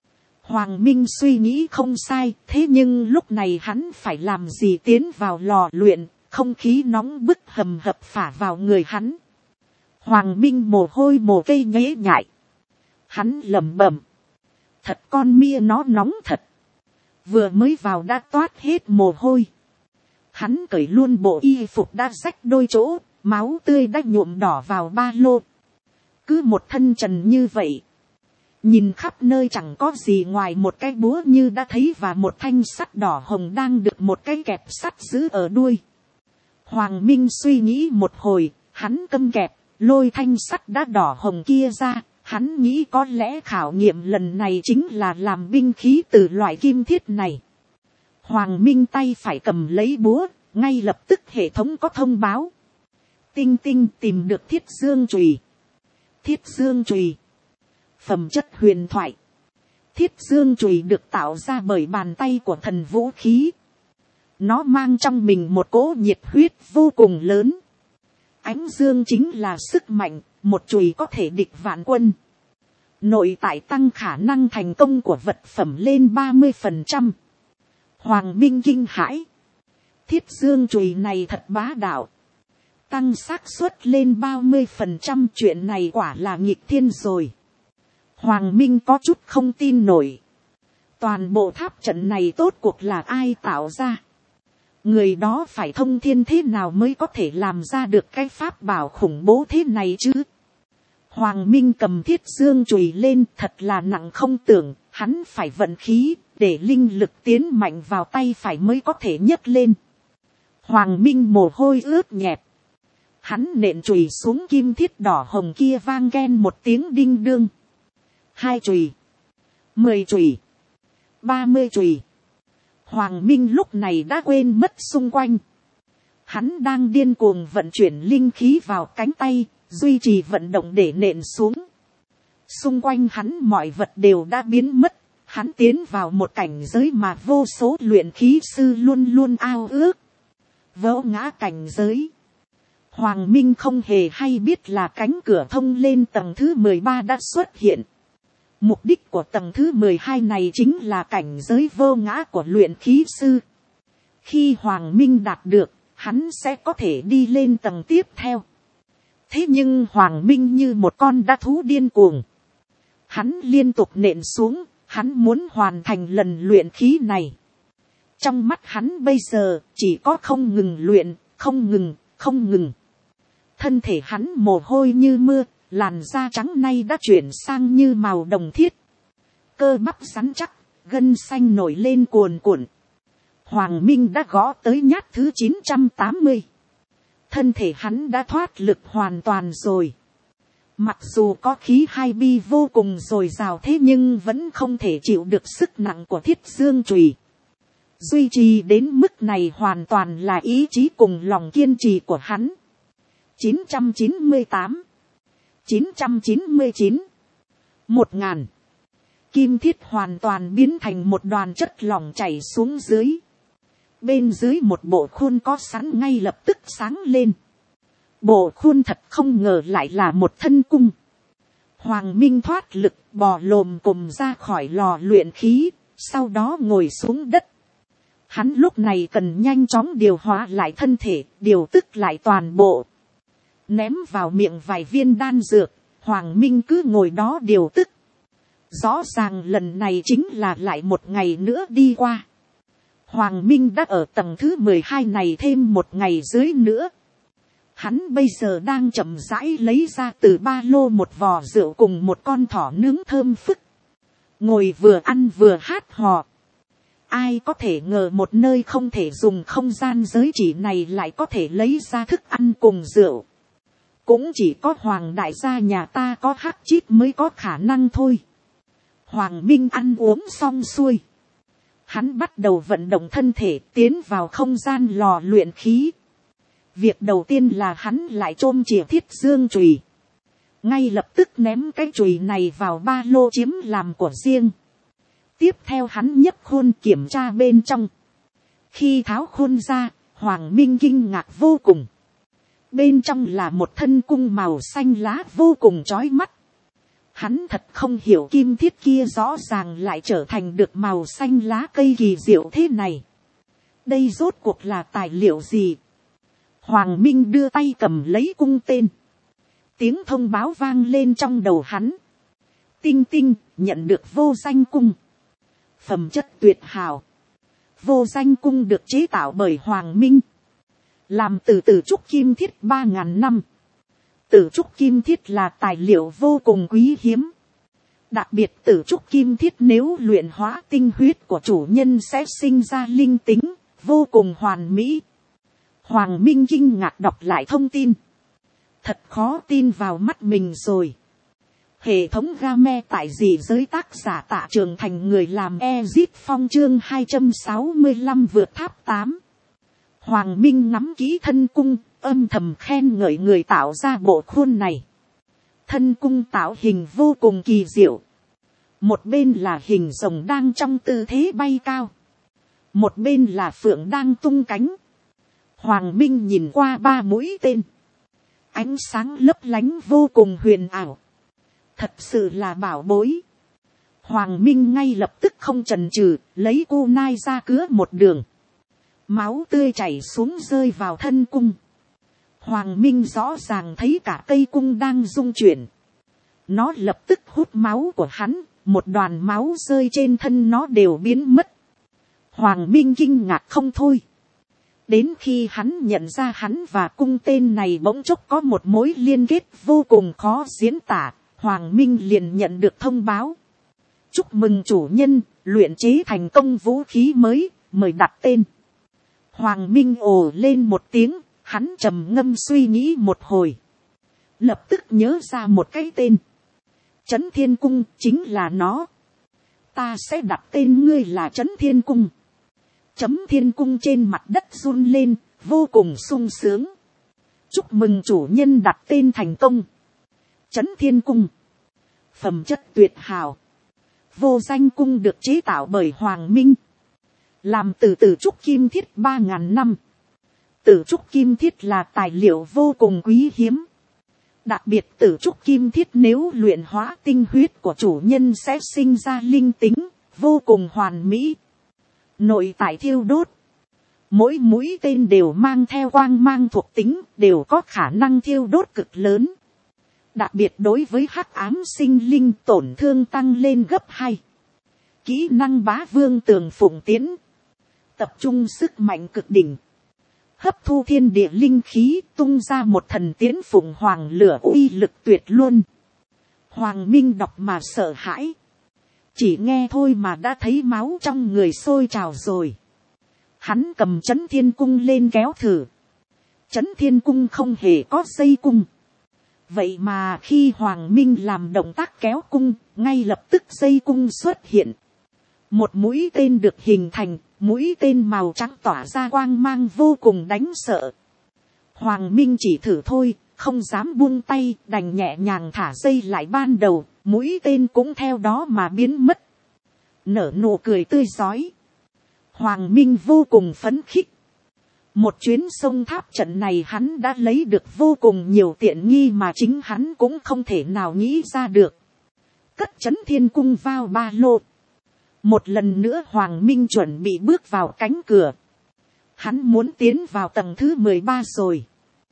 Hoàng Minh suy nghĩ không sai, thế nhưng lúc này hắn phải làm gì tiến vào lò luyện, không khí nóng bức hầm hập phả vào người hắn. Hoàng Minh mồ hôi mồ cây nhễ nhại. Hắn lẩm bẩm. Thật con mia nó nóng thật. Vừa mới vào đã toát hết mồ hôi. Hắn cởi luôn bộ y phục đã rách đôi chỗ, máu tươi đã nhuộm đỏ vào ba lô. Cứ một thân trần như vậy. Nhìn khắp nơi chẳng có gì ngoài một cái búa như đã thấy và một thanh sắt đỏ hồng đang được một cái kẹp sắt giữ ở đuôi. Hoàng Minh suy nghĩ một hồi, hắn câm kẹp, lôi thanh sắt đã đỏ hồng kia ra. Hắn nghĩ có lẽ khảo nghiệm lần này chính là làm binh khí từ loại kim thiết này. Hoàng Minh tay phải cầm lấy búa, ngay lập tức hệ thống có thông báo. Tinh tinh tìm được thiết dương chùy. Thiết dương chùy. Phẩm chất huyền thoại. Thiết dương chùy được tạo ra bởi bàn tay của thần vũ khí. Nó mang trong mình một cỗ nhiệt huyết vô cùng lớn. Ánh dương chính là sức mạnh, một chùy có thể địch vạn quân. Nội tại tăng khả năng thành công của vật phẩm lên 30%. Hoàng Minh kinh hãi. Thiết dương chùy này thật bá đạo. Tăng xác suất lên 30%, chuyện này quả là nghịch thiên rồi. Hoàng Minh có chút không tin nổi. Toàn bộ tháp trận này tốt cuộc là ai tạo ra? Người đó phải thông thiên thế nào mới có thể làm ra được cái pháp bảo khủng bố thế này chứ? Hoàng Minh cầm thiết dương chùy lên thật là nặng không tưởng, hắn phải vận khí, để linh lực tiến mạnh vào tay phải mới có thể nhấc lên. Hoàng Minh mồ hôi ướt nhẹp. Hắn nện chùy xuống kim thiết đỏ hồng kia vang ken một tiếng đinh đương. 2 chùy, 10 chùy, 30 chùy. Hoàng Minh lúc này đã quên mất xung quanh. Hắn đang điên cuồng vận chuyển linh khí vào cánh tay, duy trì vận động để nện xuống. Xung quanh hắn mọi vật đều đã biến mất. Hắn tiến vào một cảnh giới mà vô số luyện khí sư luôn luôn ao ước. Vỡ ngã cảnh giới. Hoàng Minh không hề hay biết là cánh cửa thông lên tầng thứ 13 đã xuất hiện. Mục đích của tầng thứ 12 này chính là cảnh giới vô ngã của luyện khí sư. Khi Hoàng Minh đạt được, hắn sẽ có thể đi lên tầng tiếp theo. Thế nhưng Hoàng Minh như một con dã thú điên cuồng. Hắn liên tục nện xuống, hắn muốn hoàn thành lần luyện khí này. Trong mắt hắn bây giờ chỉ có không ngừng luyện, không ngừng. Thân thể hắn mồ hôi như mưa, làn da trắng nay đã chuyển sang như màu đồng thiết. Cơ bắp rắn chắc, gân xanh nổi lên cuồn cuộn. Hoàng Minh đã gõ tới nhát thứ 980. Thân thể hắn đã thoát lực hoàn toàn rồi. Mặc dù có khí hai bi vô cùng dồi dào thế nhưng vẫn không thể chịu được sức nặng của thiết dương chùy. Duy trì đến mức này hoàn toàn là ý chí cùng lòng kiên trì của hắn. 998, 999, 1000. Kim thiết hoàn toàn biến thành một đoàn chất lỏng chảy xuống dưới. Bên dưới một bộ khuôn có sẵn ngay lập tức sáng lên. Bộ khuôn thật không ngờ lại là một thân cung. Hoàng Minh thoát lực bò lồm cồm ra khỏi lò luyện khí, sau đó ngồi xuống đất. Hắn lúc này cần nhanh chóng điều hóa lại thân thể, điều tức lại toàn bộ. Ném vào miệng vài viên đan dược, Hoàng Minh cứ ngồi đó điều tức. Rõ ràng lần này chính là lại một ngày nữa đi qua. Hoàng Minh đã ở tầng thứ 12 này thêm một ngày dưới nữa. Hắn bây giờ đang chậm rãi lấy ra từ ba lô một vò rượu cùng một con thỏ nướng thơm phức. Ngồi vừa ăn vừa hát hò. Ai có thể ngờ một nơi không thể dùng không gian giới chỉ này lại có thể lấy ra thức ăn cùng rượu. Cũng chỉ có Hoàng đại gia nhà ta có hắc chít mới có khả năng thôi. Hoàng Minh ăn uống xong xuôi. Hắn bắt đầu vận động thân thể tiến vào không gian lò luyện khí. Việc đầu tiên là hắn lại chôm chìa thiết dương chùy. Ngay lập tức ném cái chùy này vào ba lô chiếm làm của riêng. Tiếp theo hắn nhấc khuôn kiểm tra bên trong. Khi tháo khuôn ra, Hoàng Minh kinh ngạc vô cùng. Bên trong là một thân cung màu xanh lá vô cùng chói mắt. Hắn thật không hiểu kim thiết kia rõ ràng lại trở thành được màu xanh lá cây kỳ diệu thế này. Đây rốt cuộc là tài liệu gì? Hoàng Minh đưa tay cầm lấy cung tên. Tiếng thông báo vang lên trong đầu hắn. Tinh tinh, nhận được vô danh cung. Phẩm chất tuyệt hảo. Vô danh cung được chế tạo bởi Hoàng Minh. Làm từ tử trúc kim thiết 3.000 năm. Tử trúc kim thiết là tài liệu vô cùng quý hiếm. Đặc biệt tử trúc kim thiết nếu luyện hóa tinh huyết của chủ nhân sẽ sinh ra linh tính, vô cùng hoàn mỹ. Hoàng Minh kinh ngạc đọc lại thông tin. Thật khó tin vào mắt mình rồi. Hệ thống game tại dị giới tác giả Tạ Trường Thành, người làm Ezip Phong, chương 265 vượt tháp 8. Hoàng Minh ngắm kỹ thân cung, âm thầm khen ngợi người tạo ra bộ khuôn này. Thân cung tạo hình vô cùng kỳ diệu. Một bên là hình rồng đang trong tư thế bay cao. Một bên là phượng đang tung cánh. Hoàng Minh nhìn qua 3 mũi tên. Ánh sáng lấp lánh vô cùng huyền ảo. Thật sự là bảo bối. Hoàng Minh ngay lập tức không chần chừ, lấy cô nai ra cứa một đường. Máu tươi chảy xuống rơi vào thân cung. Hoàng Minh rõ ràng thấy cả cây cung đang rung chuyển. Nó lập tức hút máu của hắn, một đoàn máu rơi trên thân nó đều biến mất. Hoàng Minh kinh ngạc không thôi. Đến khi hắn nhận ra hắn và cung tên này bỗng chốc có một mối liên kết vô cùng khó diễn tả, Hoàng Minh liền nhận được thông báo. Chúc mừng chủ nhân, luyện chế thành công vũ khí mới, mời đặt tên. Hoàng Minh ồ lên một tiếng, hắn trầm ngâm suy nghĩ một hồi. Lập tức nhớ ra một cái tên. Trấn Thiên Cung chính là nó. Ta sẽ đặt tên ngươi là Trấn Thiên Cung. Chấm Thiên Cung trên mặt đất run lên, vô cùng sung sướng. Chúc mừng chủ nhân đặt tên thành công. Trấn Thiên Cung. Phẩm chất tuyệt hảo. Vô danh cung được chế tạo bởi Hoàng Minh. Làm từ tử trúc kim thiết 3.000 năm. Tử trúc kim thiết là tài liệu vô cùng quý hiếm. Đặc biệt tử trúc kim thiết nếu luyện hóa tinh huyết của chủ nhân sẽ sinh ra linh tính, vô cùng hoàn mỹ. Nội tại thiêu đốt. Mỗi mũi tên đều mang theo quang mang thuộc tính, đều có khả năng thiêu đốt cực lớn. Đặc biệt đối với hắc ám sinh linh tổn thương tăng lên gấp 2. Kỹ năng bá vương tường phụng tiến. Tập trung sức mạnh cực đỉnh. Hấp thu thiên địa linh khí, tung ra một thần tiến phụng hoàng lửa uy lực tuyệt luôn. Hoàng Minh đọc mà sợ hãi. Chỉ nghe thôi mà đã thấy máu trong người sôi trào rồi. Hắn cầm Trấn Thiên Cung lên kéo thử. Trấn Thiên Cung không hề có dây cung. Vậy mà khi Hoàng Minh làm động tác kéo cung, ngay lập tức dây cung xuất hiện. Một mũi tên được hình thành, mũi tên màu trắng tỏa ra quang mang vô cùng đáng sợ. Hoàng Minh chỉ thử thôi, không dám buông tay, đành nhẹ nhàng thả dây lại ban đầu, mũi tên cũng theo đó mà biến mất. Nở nụ cười tươi rói. Hoàng Minh vô cùng phấn khích. Một chuyến sông tháp trận này hắn đã lấy được vô cùng nhiều tiện nghi mà chính hắn cũng không thể nào nghĩ ra được. Cất Trấn Thiên Cung vào ba lô. Một lần nữa Hoàng Minh chuẩn bị bước vào cánh cửa. Hắn muốn tiến vào tầng thứ 13 rồi.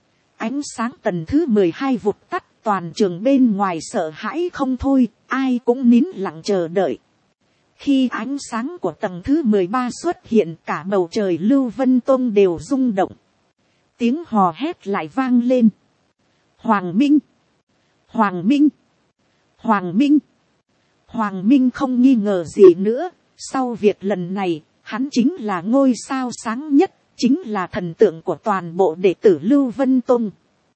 Ánh sáng tầng thứ 12 vụt tắt, toàn trường bên ngoài sợ hãi không thôi, ai cũng nín lặng chờ đợi. Khi ánh sáng của tầng thứ 13 xuất hiện, cả bầu trời Lưu Vân Tông đều rung động. Tiếng hò hét lại vang lên. Hoàng Minh! Hoàng Minh! Hoàng Minh! Hoàng Minh không nghi ngờ gì nữa. Sau việc lần này, hắn chính là ngôi sao sáng nhất, chính là thần tượng của toàn bộ đệ tử Lưu Vân Tông.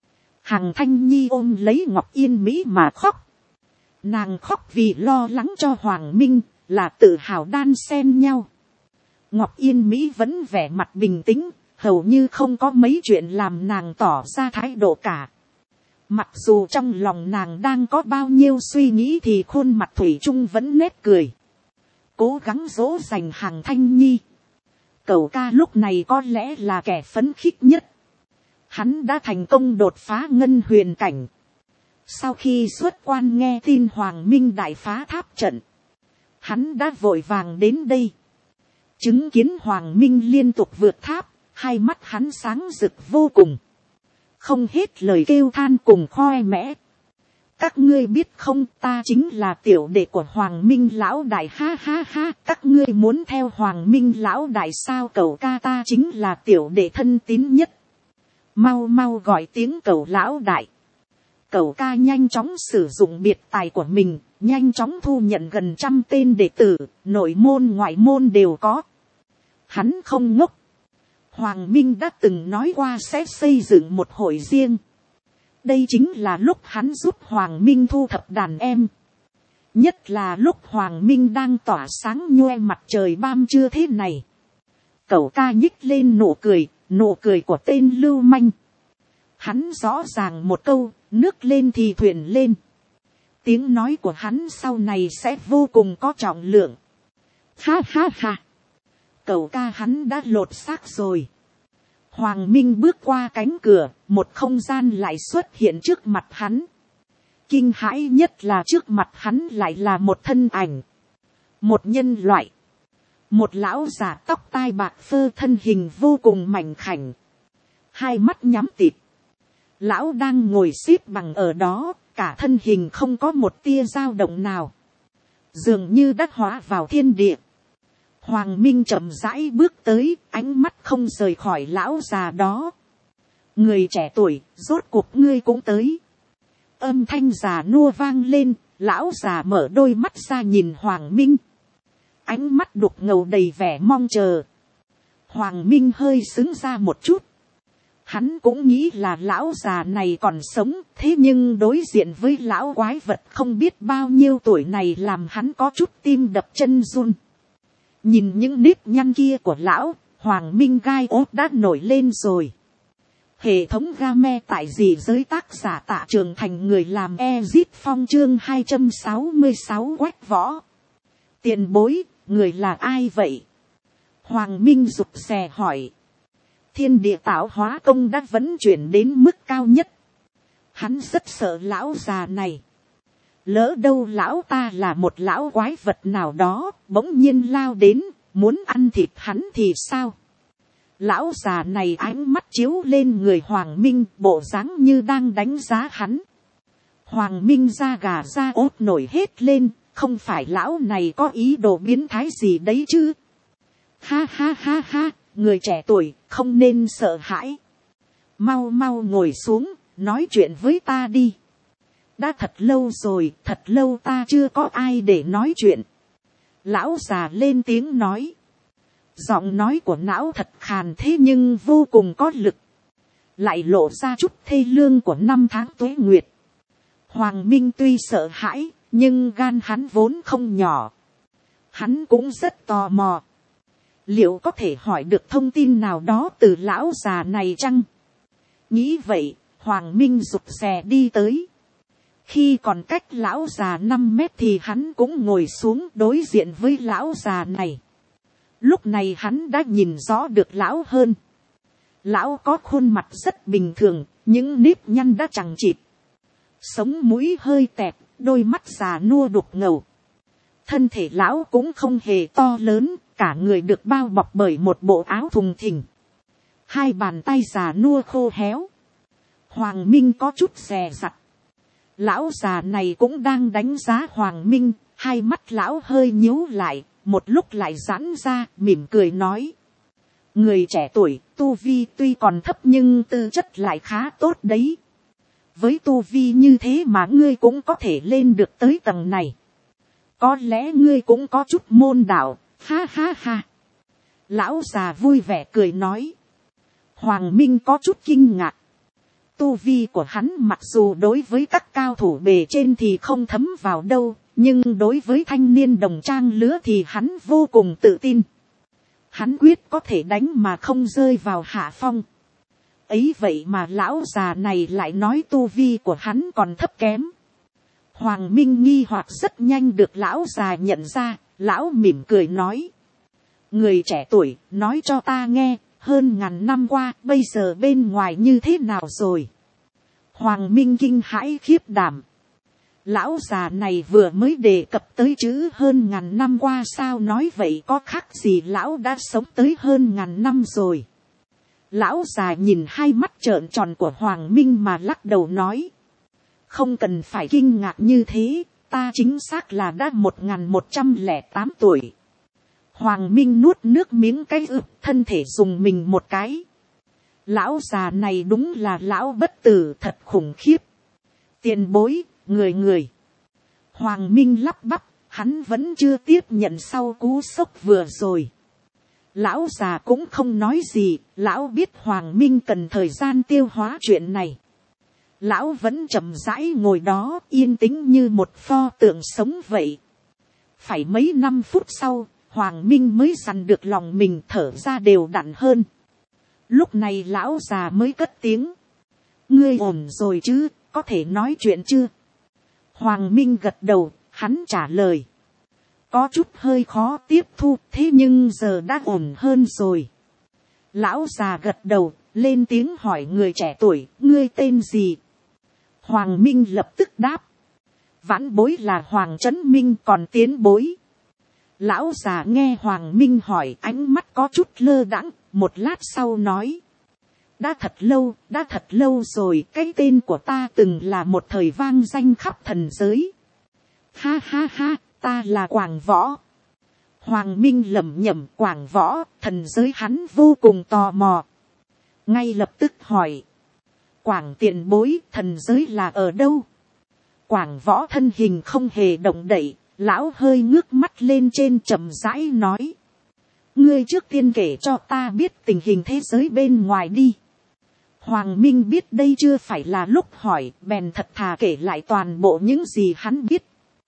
Hằng Thanh Nhi ôm lấy Ngọc Yên Mỹ mà khóc. Nàng khóc vì lo lắng cho Hoàng Minh, là tự hào đan xen nhau. Ngọc Yên Mỹ vẫn vẻ mặt bình tĩnh, hầu như không có mấy chuyện làm nàng tỏ ra thái độ cả. Mặc dù trong lòng nàng đang có bao nhiêu suy nghĩ thì khuôn mặt thủy chung vẫn nét cười. Cố gắng dỗ dành Hằng Thanh Nhi. Cẩu ca lúc này có lẽ là kẻ phấn khích nhất. Hắn đã thành công đột phá ngân huyền cảnh. Sau khi xuất quan nghe tin Hoàng Minh đại phá tháp trận, hắn đã vội vàng đến đây. Chứng kiến Hoàng Minh liên tục vượt tháp, hai mắt hắn sáng rực vô cùng. Không hết lời kêu than cùng khoe mẽ. Các ngươi biết không, ta chính là tiểu đệ của Hoàng Minh lão đại, ha ha ha. Các ngươi muốn theo Hoàng Minh lão đại sao? Cậu ca ta chính là tiểu đệ thân tín nhất. Mau mau gọi tiếng cậu lão đại. Cậu ca nhanh chóng sử dụng biệt tài của mình, nhanh chóng thu nhận gần 100 tên đệ tử, nội môn ngoại môn đều có. Hắn không ngốc. Hoàng Minh đã từng nói qua sẽ xây dựng một hội riêng. Đây chính là lúc hắn giúp Hoàng Minh thu thập đàn em. Nhất là lúc Hoàng Minh đang tỏa sáng nhoe mặt trời ban trưa thế này. Cậu ca nhích lên nụ cười của tên lưu manh. Hắn rõ ràng một câu, nước lên thì thuyền lên. Tiếng nói của hắn sau này sẽ vô cùng có trọng lượng. Ha ha ha. Cậu ca hắn đã lột xác rồi. Hoàng Minh bước qua cánh cửa, một không gian lại xuất hiện trước mặt hắn. Kinh hãi nhất là trước mặt hắn lại là một thân ảnh. Một nhân loại. Một lão già tóc tai bạc phơ, thân hình vô cùng mảnh khảnh. Hai mắt nhắm tịt. Lão đang ngồi xếp bằng ở đó, cả thân hình không có một tia dao động nào. Dường như đã hóa vào thiên địa. Hoàng Minh chậm rãi bước tới, ánh mắt không rời khỏi lão già đó. Người trẻ tuổi, rốt cuộc ngươi cũng tới. Âm thanh già nua vang lên, lão già mở đôi mắt ra nhìn Hoàng Minh. Ánh mắt đục ngầu đầy vẻ mong chờ. Hoàng Minh hơi sững ra một chút. Hắn cũng nghĩ là lão già này còn sống, thế nhưng đối diện với lão quái vật không biết bao nhiêu tuổi này làm hắn có chút tim đập chân run. Nhìn những nếp nhăn kia của lão, Hoàng Minh gai ốt đã nổi lên rồi. Hệ thống game tại dị giới, tác giả Tạ Trường Thành, người làm Ezit Phong, chương 266 quách võ. Tiền bối, người là ai vậy? Hoàng Minh rụt rè hỏi. Thiên địa tạo hóa công đã vẫn chuyển đến mức cao nhất. Hắn rất sợ lão già này. Lỡ đâu lão ta là một lão quái vật nào đó, bỗng nhiên lao đến, muốn ăn thịt hắn thì sao? Lão già này ánh mắt chiếu lên người Hoàng Minh, bộ dáng như đang đánh giá hắn. Hoàng Minh da gà da ốt nổi hết lên, không phải lão này có ý đồ biến thái gì đấy chứ? Ha ha ha ha, người trẻ tuổi, không nên sợ hãi. Mau mau ngồi xuống, nói chuyện với ta đi. Đã thật lâu rồi, thật lâu ta chưa có ai để nói chuyện. Lão già lên tiếng nói. Giọng nói của lão thật khàn thế nhưng vô cùng có lực. Lại lộ ra chút thê lương của năm tháng tuế nguyệt. Hoàng Minh tuy sợ hãi, nhưng gan hắn vốn không nhỏ. Hắn cũng rất tò mò. Liệu có thể hỏi được thông tin nào đó từ lão già này chăng? Nghĩ vậy, Hoàng Minh rụt rè đi tới. Khi còn cách lão già 5 mét thì hắn cũng ngồi xuống đối diện với lão già này. Lúc này hắn đã nhìn rõ được lão hơn. Lão có khuôn mặt rất bình thường, những nếp nhăn đã chằng chịt. Sống mũi hơi tẹt, đôi mắt già nua đục ngầu. Thân thể lão cũng không hề to lớn, cả người được bao bọc bởi một bộ áo thùng thình. Hai bàn tay già nua khô héo. Hoàng Minh có chút dè dặt. Lão già này cũng đang đánh giá Hoàng Minh, hai mắt lão hơi nhíu lại, một lúc lại giãn ra, mỉm cười nói. Người trẻ tuổi, tu vi tuy còn thấp nhưng tư chất lại khá tốt đấy. Với tu vi như thế mà ngươi cũng có thể lên được tới tầng này. Có lẽ ngươi cũng có chút môn đạo, ha ha ha. Lão già vui vẻ cười nói. Hoàng Minh có chút kinh ngạc. Tu vi của hắn mặc dù đối với các cao thủ bề trên thì không thấm vào đâu, nhưng đối với thanh niên đồng trang lứa thì hắn vô cùng tự tin. Hắn quyết có thể đánh mà không rơi vào hạ phong. Ấy vậy mà lão già này lại nói tu vi của hắn còn thấp kém. Hoàng Minh nghi hoặc rất nhanh được lão già nhận ra, lão mỉm cười nói. Người trẻ tuổi, nói cho ta nghe, hơn ngàn năm qua, bây giờ bên ngoài như thế nào rồi? Hoàng Minh kinh hãi khiếp đảm. Lão già này vừa mới đề cập tới chữ hơn 1000 năm qua sao nói vậy có khác gì lão đã sống tới hơn 1000 năm rồi. Lão già nhìn hai mắt trợn tròn của Hoàng Minh mà lắc đầu nói. Không cần phải kinh ngạc như thế, ta chính xác là đã 1108 tuổi. Hoàng Minh nuốt nước miếng cái thân thể dùng mình một cái. Lão già này đúng là lão bất tử thật khủng khiếp. Tiền bối, người. Hoàng Minh lắp bắp, hắn vẫn chưa tiếp nhận sau cú sốc vừa rồi. Lão già cũng không nói gì, lão biết Hoàng Minh cần thời gian tiêu hóa chuyện này. Lão vẫn chậm rãi ngồi đó yên tĩnh như một pho tượng sống vậy. Phải mấy 5 phút sau, Hoàng Minh mới dằn được lòng mình thở ra đều đặn hơn. Lúc này lão già mới cất tiếng. Ngươi ổn rồi chứ, có thể nói chuyện chưa? Hoàng Minh gật đầu, hắn trả lời. Có chút hơi khó tiếp thu, thế nhưng giờ đã ổn hơn rồi. Lão già gật đầu, lên tiếng hỏi người trẻ tuổi, ngươi tên gì? Hoàng Minh lập tức đáp. Vãn bối là Hoàng Trấn Minh, còn tiến bối. Lão già nghe Hoàng Minh hỏi ánh mắt có chút lơ đãng, một lát sau nói. Đã thật lâu rồi, cái tên của ta từng là một thời vang danh khắp thần giới. Ha ha ha, ta là Quảng Võ. Hoàng Minh lẩm nhẩm Quảng Võ, thần giới hắn vô cùng tò mò. Ngay lập tức hỏi. Quảng tiền bối, thần giới là ở đâu? Quảng Võ thân hình không hề động đậy, lão hơi ngước mắt lên trên chậm rãi nói. Ngươi trước tiên kể cho ta biết tình hình thế giới bên ngoài đi. Hoàng Minh biết đây chưa phải là lúc hỏi, bèn thật thà kể lại toàn bộ những gì hắn biết.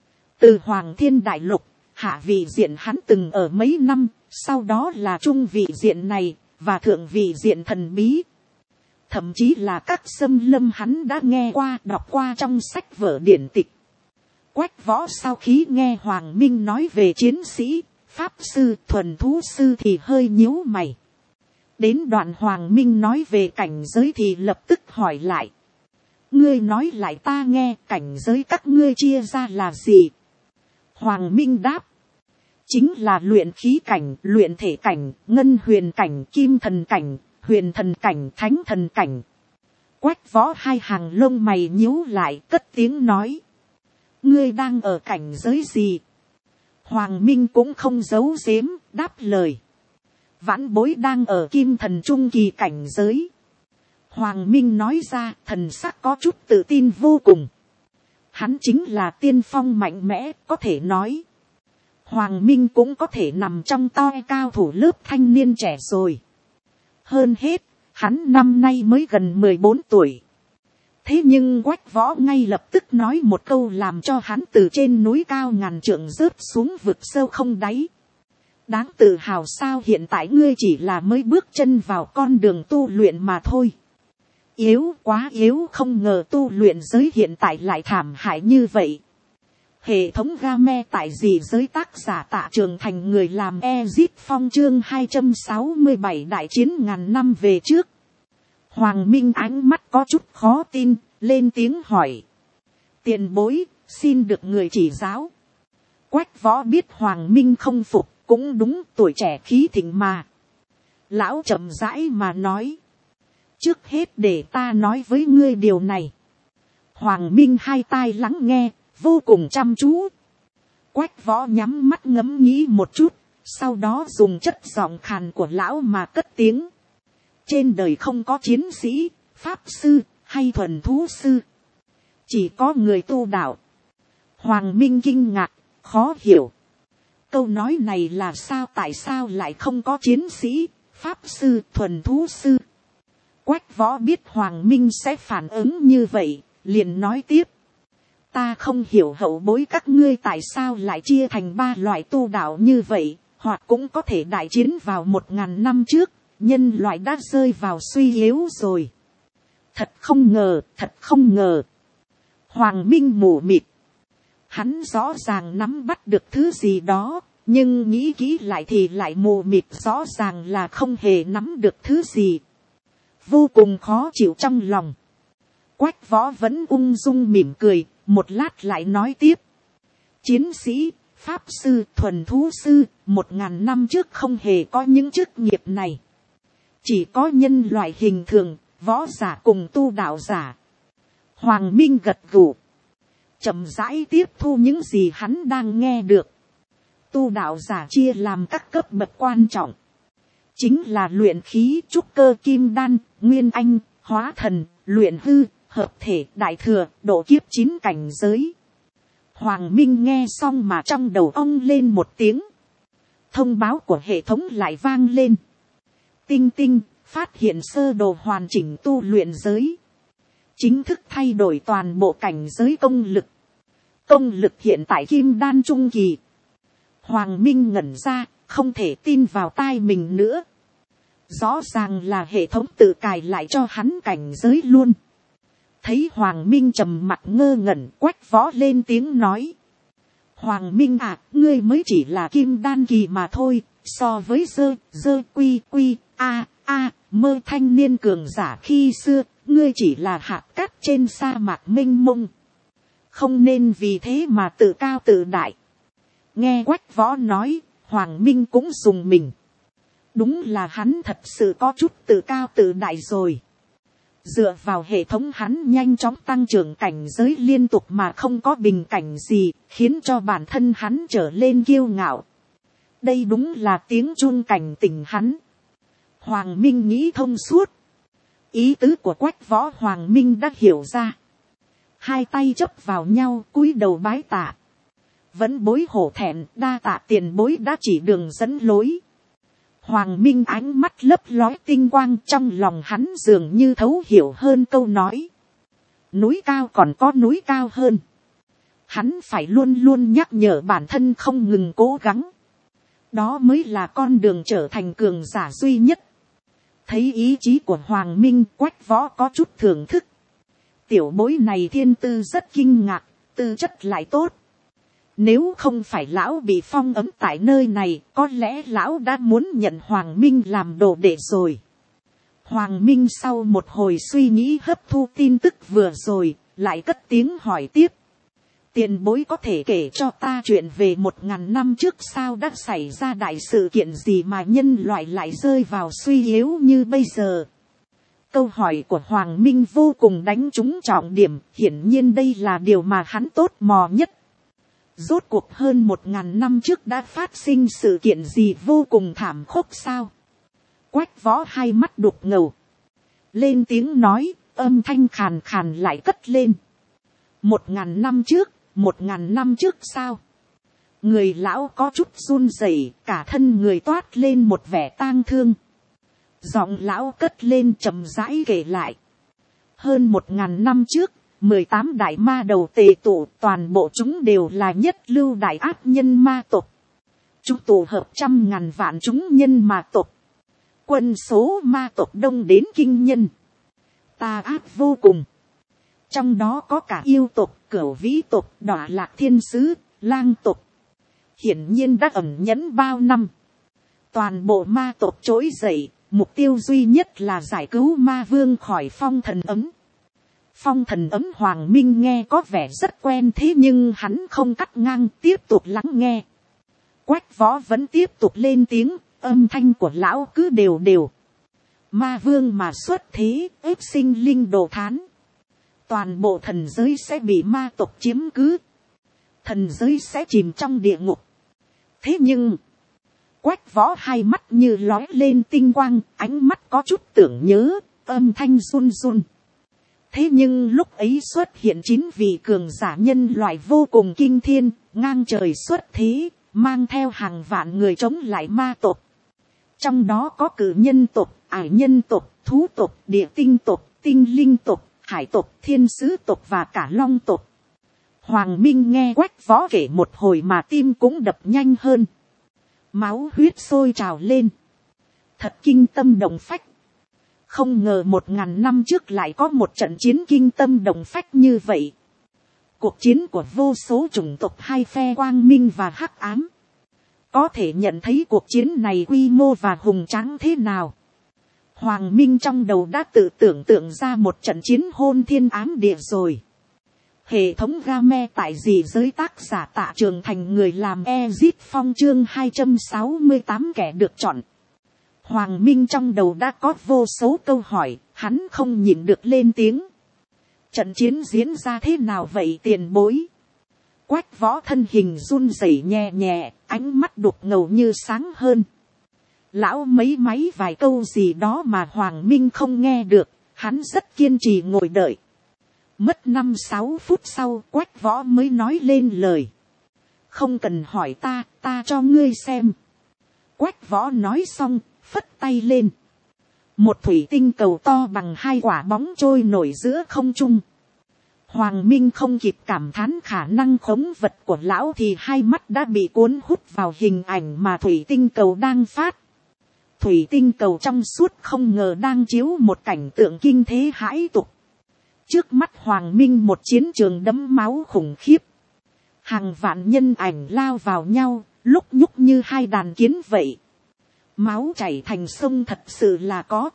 Từ Hoàng Thiên Đại Lục, hạ vị diện hắn từng ở mấy năm, sau đó là trung vị diện này, và thượng vị diện thần bí. Thậm chí là các xâm lâm hắn đã nghe qua, đọc qua trong sách vở điển tịch. Quách Võ sau khi nghe Hoàng Minh nói về chiến sĩ, pháp sư, thuần thú sư thì hơi nhíu mày. Đến đoạn Hoàng Minh nói về cảnh giới thì lập tức hỏi lại. Ngươi nói lại ta nghe, cảnh giới các ngươi chia ra là gì? Hoàng Minh đáp. Chính là luyện khí cảnh, luyện thể cảnh, ngân huyền cảnh, kim thần cảnh, huyền thần cảnh, thánh thần cảnh. Quách Võ hai hàng lông mày nhíu lại, cất tiếng nói. Ngươi đang ở cảnh giới gì? Hoàng Minh cũng không giấu giếm, đáp lời. Vãn bối đang ở kim thần trung kỳ cảnh giới. Hoàng Minh nói ra, thần sắc có chút tự tin vô cùng. Hắn chính là tiên phong mạnh mẽ, có thể nói. Hoàng Minh cũng có thể nằm trong toi cao thủ lớp thanh niên trẻ rồi. Hơn hết, hắn năm nay mới gần 14 tuổi. Thế nhưng Quách Võ ngay lập tức nói một câu làm cho hắn từ trên núi cao ngàn trượng rớt xuống vực sâu không đáy. Đáng tự hào sao, hiện tại ngươi chỉ là mới bước chân vào con đường tu luyện mà thôi. Yếu, quá yếu, không ngờ tu luyện giới hiện tại lại thảm hại như vậy. Hệ thống game tại gì giới, tác giả Tạ Trường Thành, người làm Ezit Phong, chương 267 đại chiến ngàn năm về trước. Hoàng Minh ánh mắt có chút khó tin, lên tiếng hỏi. Tiền bối, xin được người chỉ giáo. Quách Võ biết Hoàng Minh không phục, cũng đúng, tuổi trẻ khí thịnh mà. Lão chậm rãi mà nói. Trước hết để ta nói với ngươi điều này. Hoàng Minh hai tai lắng nghe, vô cùng chăm chú. Quách Võ nhắm mắt ngẫm nghĩ một chút, sau đó dùng chất giọng khàn của lão mà cất tiếng. Trên đời không có chiến sĩ, pháp sư, hay thuần thú sư. Chỉ có người tu đạo. Hoàng Minh kinh ngạc, khó hiểu. Câu nói này là sao, tại sao lại không có chiến sĩ, pháp sư, thuần thú sư? Quách Võ biết Hoàng Minh sẽ phản ứng như vậy, liền nói tiếp. Ta không hiểu hậu bối các ngươi tại sao lại chia thành 3 loại tu đạo như vậy, hoặc cũng có thể đại chiến vào 1000 năm trước, nhân loại đã rơi vào suy yếu rồi. Thật không ngờ, thật không ngờ. Hoàng Minh mù mịt. Hắn rõ ràng nắm bắt được thứ gì đó, nhưng nghĩ kỹ lại thì lại mù mịt, rõ ràng là không hề nắm được thứ gì. Vô cùng khó chịu trong lòng. Quách Võ vẫn ung dung mỉm cười, một lát lại nói tiếp. Chiến sĩ, pháp sư, thuần thú sư, 1000 năm trước không hề có những chức nghiệp này. Chỉ có nhân loại hình thường, võ giả cùng tu đạo giả. Hoàng Minh gật gù, chậm rãi tiếp thu những gì hắn đang nghe được. Tu đạo giả chia làm các cấp bậc quan trọng. Chính là luyện khí, trúc cơ, kim đan, nguyên anh, hóa thần, luyện hư, hợp thể, đại thừa, độ kiếp 9 cảnh giới. Hoàng Minh nghe xong mà trong đầu ong lên một tiếng. Thông báo của hệ thống lại vang lên. Tinh tinh, phát hiện sơ đồ hoàn chỉnh tu luyện giới. Chính thức thay đổi toàn bộ cảnh giới công lực. Công lực hiện tại kim đan trung kỳ. Hoàng Minh ngẩn ra, không thể tin vào tai mình nữa. Rõ ràng là hệ thống tự cài lại cho hắn cảnh giới luôn. Thấy Hoàng Minh trầm mặc ngơ ngẩn, Quách Võ lên tiếng nói. Hoàng Minh à, ngươi mới chỉ là kim đan kỳ mà thôi, so với mơ thanh niên cường giả khi xưa, ngươi chỉ là hạt cát trên sa mạc mênh mông. Không nên vì thế mà tự cao tự đại. Nghe Quách Võ nói, Hoàng Minh cũng dùng mình. Đúng là hắn thật sự có chút tự cao tự đại rồi. Dựa vào hệ thống hắn nhanh chóng tăng trưởng cảnh giới liên tục mà không có bình cảnh gì, khiến cho bản thân hắn trở lên kiêu ngạo. Đây đúng là tiếng chuông cảnh tỉnh hắn. Hoàng Minh nghĩ thông suốt. Ý tứ của Quách Võ Hoàng Minh đã hiểu ra. Hai tay chấp vào nhau cúi đầu bái tạ. Vẫn bối hổ thẹn, đa tạ tiền bối đã chỉ đường dẫn lối. Hoàng Minh ánh mắt lấp lói tinh quang, trong lòng hắn dường như thấu hiểu hơn câu nói. Núi cao còn có núi cao hơn. Hắn phải luôn luôn nhắc nhở bản thân không ngừng cố gắng. Đó mới là con đường trở thành cường giả duy nhất. Thấy ý chí của Hoàng Minh, Quách Võ có chút thưởng thức. Tiểu bối này thiên tư rất kinh ngạc, tư chất lại tốt. Nếu không phải lão bị phong ấm tại nơi này, có lẽ lão đã muốn nhận Hoàng Minh làm đồ đệ rồi. Hoàng Minh sau một hồi suy nghĩ hấp thu tin tức vừa rồi, lại cất tiếng hỏi tiếp. Tiền bối có thể kể cho ta chuyện về 1000 năm trước sao đã xảy ra đại sự kiện gì mà nhân loại lại rơi vào suy yếu như bây giờ? Câu hỏi của Hoàng Minh vô cùng đánh trúng trọng điểm, hiển nhiên đây là điều mà hắn tốt mò nhất. Rốt cuộc hơn 1000 năm trước đã phát sinh sự kiện gì vô cùng thảm khốc sao? Quách Võ hai mắt đục ngầu. Lên tiếng nói, âm thanh khàn khàn lại cất lên. 1000 năm trước, 1000 năm trước sao? Người lão có chút run rẩy, cả thân người toát lên một vẻ tang thương. Giọng lão cất lên chậm rãi kể lại. Hơn 1000 năm trước, 18 đại ma đầu tề tụ, toàn bộ chúng đều là nhất lưu đại ác nhân ma tộc. Chúng tụ hợp 100.000 vạn chúng nhân ma tộc. Quân số ma tộc đông đến kinh nhân. Tà ác vô cùng. Trong đó có cả yêu tộc, cửu vĩ tộc, đọa lạc thiên sứ, lang tộc. Hiển nhiên đã ẩn nhẫn bao năm. Toàn bộ ma tộc trỗi dậy, mục tiêu duy nhất là giải cứu ma vương khỏi phong thần ấm. Phong thần ấm Hoàng Minh nghe có vẻ rất quen, thế nhưng hắn không cắt ngang, tiếp tục lắng nghe. Quách Võ vẫn tiếp tục lên tiếng, âm thanh của lão cứ đều đều. Ma vương mà xuất thế, ép sinh linh đồ thán. Toàn bộ thần giới sẽ bị ma tộc chiếm cứ. Thần giới sẽ chìm trong địa ngục. Thế nhưng, Quách Võ hai mắt như lói lên tinh quang, ánh mắt có chút tưởng nhớ, âm thanh run run. Thế nhưng lúc ấy xuất hiện 9 vị cường giả nhân loại vô cùng kinh thiên, ngang trời xuất thế, mang theo hàng vạn người chống lại ma tộc. Trong đó có cử nhân tộc, ải nhân tộc, thú tộc, địa tinh tộc, tinh linh tộc, hải tộc, thiên sứ tộc và cả long tộc. Hoàng Minh nghe Quách Võ kể một hồi mà tim cũng đập nhanh hơn. Máu huyết sôi trào lên. Thật kinh tâm động phách. Không ngờ 1000 năm trước lại có một trận chiến kinh tâm động phách như vậy. Cuộc chiến của vô số chủng tộc hai phe quang minh và hắc ám. Có thể nhận thấy cuộc chiến này quy mô và hùng tráng thế nào. Hoàng Minh trong đầu đã tự tưởng tượng ra một trận chiến hôn thiên ám địa rồi. Hệ thống game tại gì giới tác giả Tạ Trường Thành người làm Ezit Phong chương 268 kẻ được chọn. Hoàng Minh trong đầu đã có vô số câu hỏi, hắn không nhịn được lên tiếng. Trận chiến diễn ra thế nào vậy tiền bối? Quách Võ thân hình run rẩy nhẹ nhẹ, ánh mắt đục ngầu như sáng hơn. Lão mấy máy vài câu gì đó mà Hoàng Minh không nghe được, hắn rất kiên trì ngồi đợi. Mất 5-6 phút sau Quách Võ mới nói lên lời. Không cần hỏi ta cho ngươi xem. Quách Võ nói xong, phất tay lên. Một thủy tinh cầu to bằng 2 quả bóng trôi nổi giữa không trung. Hoàng Minh không kịp cảm thán khả năng khống vật của lão thì hai mắt đã bị cuốn hút vào hình ảnh mà thủy tinh cầu đang phát. Thủy tinh cầu trong suốt không ngờ đang chiếu một cảnh tượng kinh thế hãi tục. Trước mắt Hoàng Minh một chiến trường đẫm máu khủng khiếp. Hàng vạn nhân ảnh lao vào nhau, lúc nhúc như hai đàn kiến vậy. Máu chảy thành sông thật sự là có.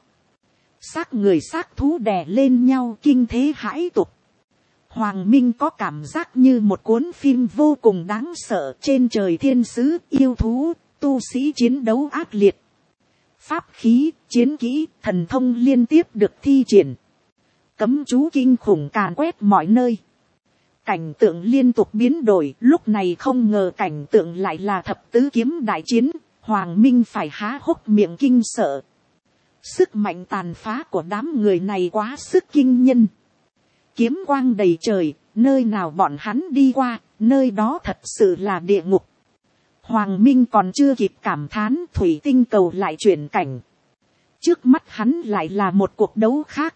Xác người xác thú đè lên nhau kinh thế hãi tục. Hoàng Minh có cảm giác như một cuốn phim vô cùng đáng sợ, trên trời thiên sứ, yêu thú, tu sĩ chiến đấu ác liệt. Pháp khí, chiến kỹ, thần thông liên tiếp được thi triển. Cấm chú kinh khủng càn quét mọi nơi. Cảnh tượng liên tục biến đổi, lúc này không ngờ cảnh tượng lại là thập tứ kiếm đại chiến. Hoàng Minh phải há hốc miệng kinh sợ. Sức mạnh tàn phá của đám người này quá sức kinh nhân. Kiếm quang đầy trời, nơi nào bọn hắn đi qua, nơi đó thật sự là địa ngục. Hoàng Minh còn chưa kịp cảm thán, thủy tinh cầu lại chuyển cảnh. Trước mắt hắn lại là một cuộc đấu khác.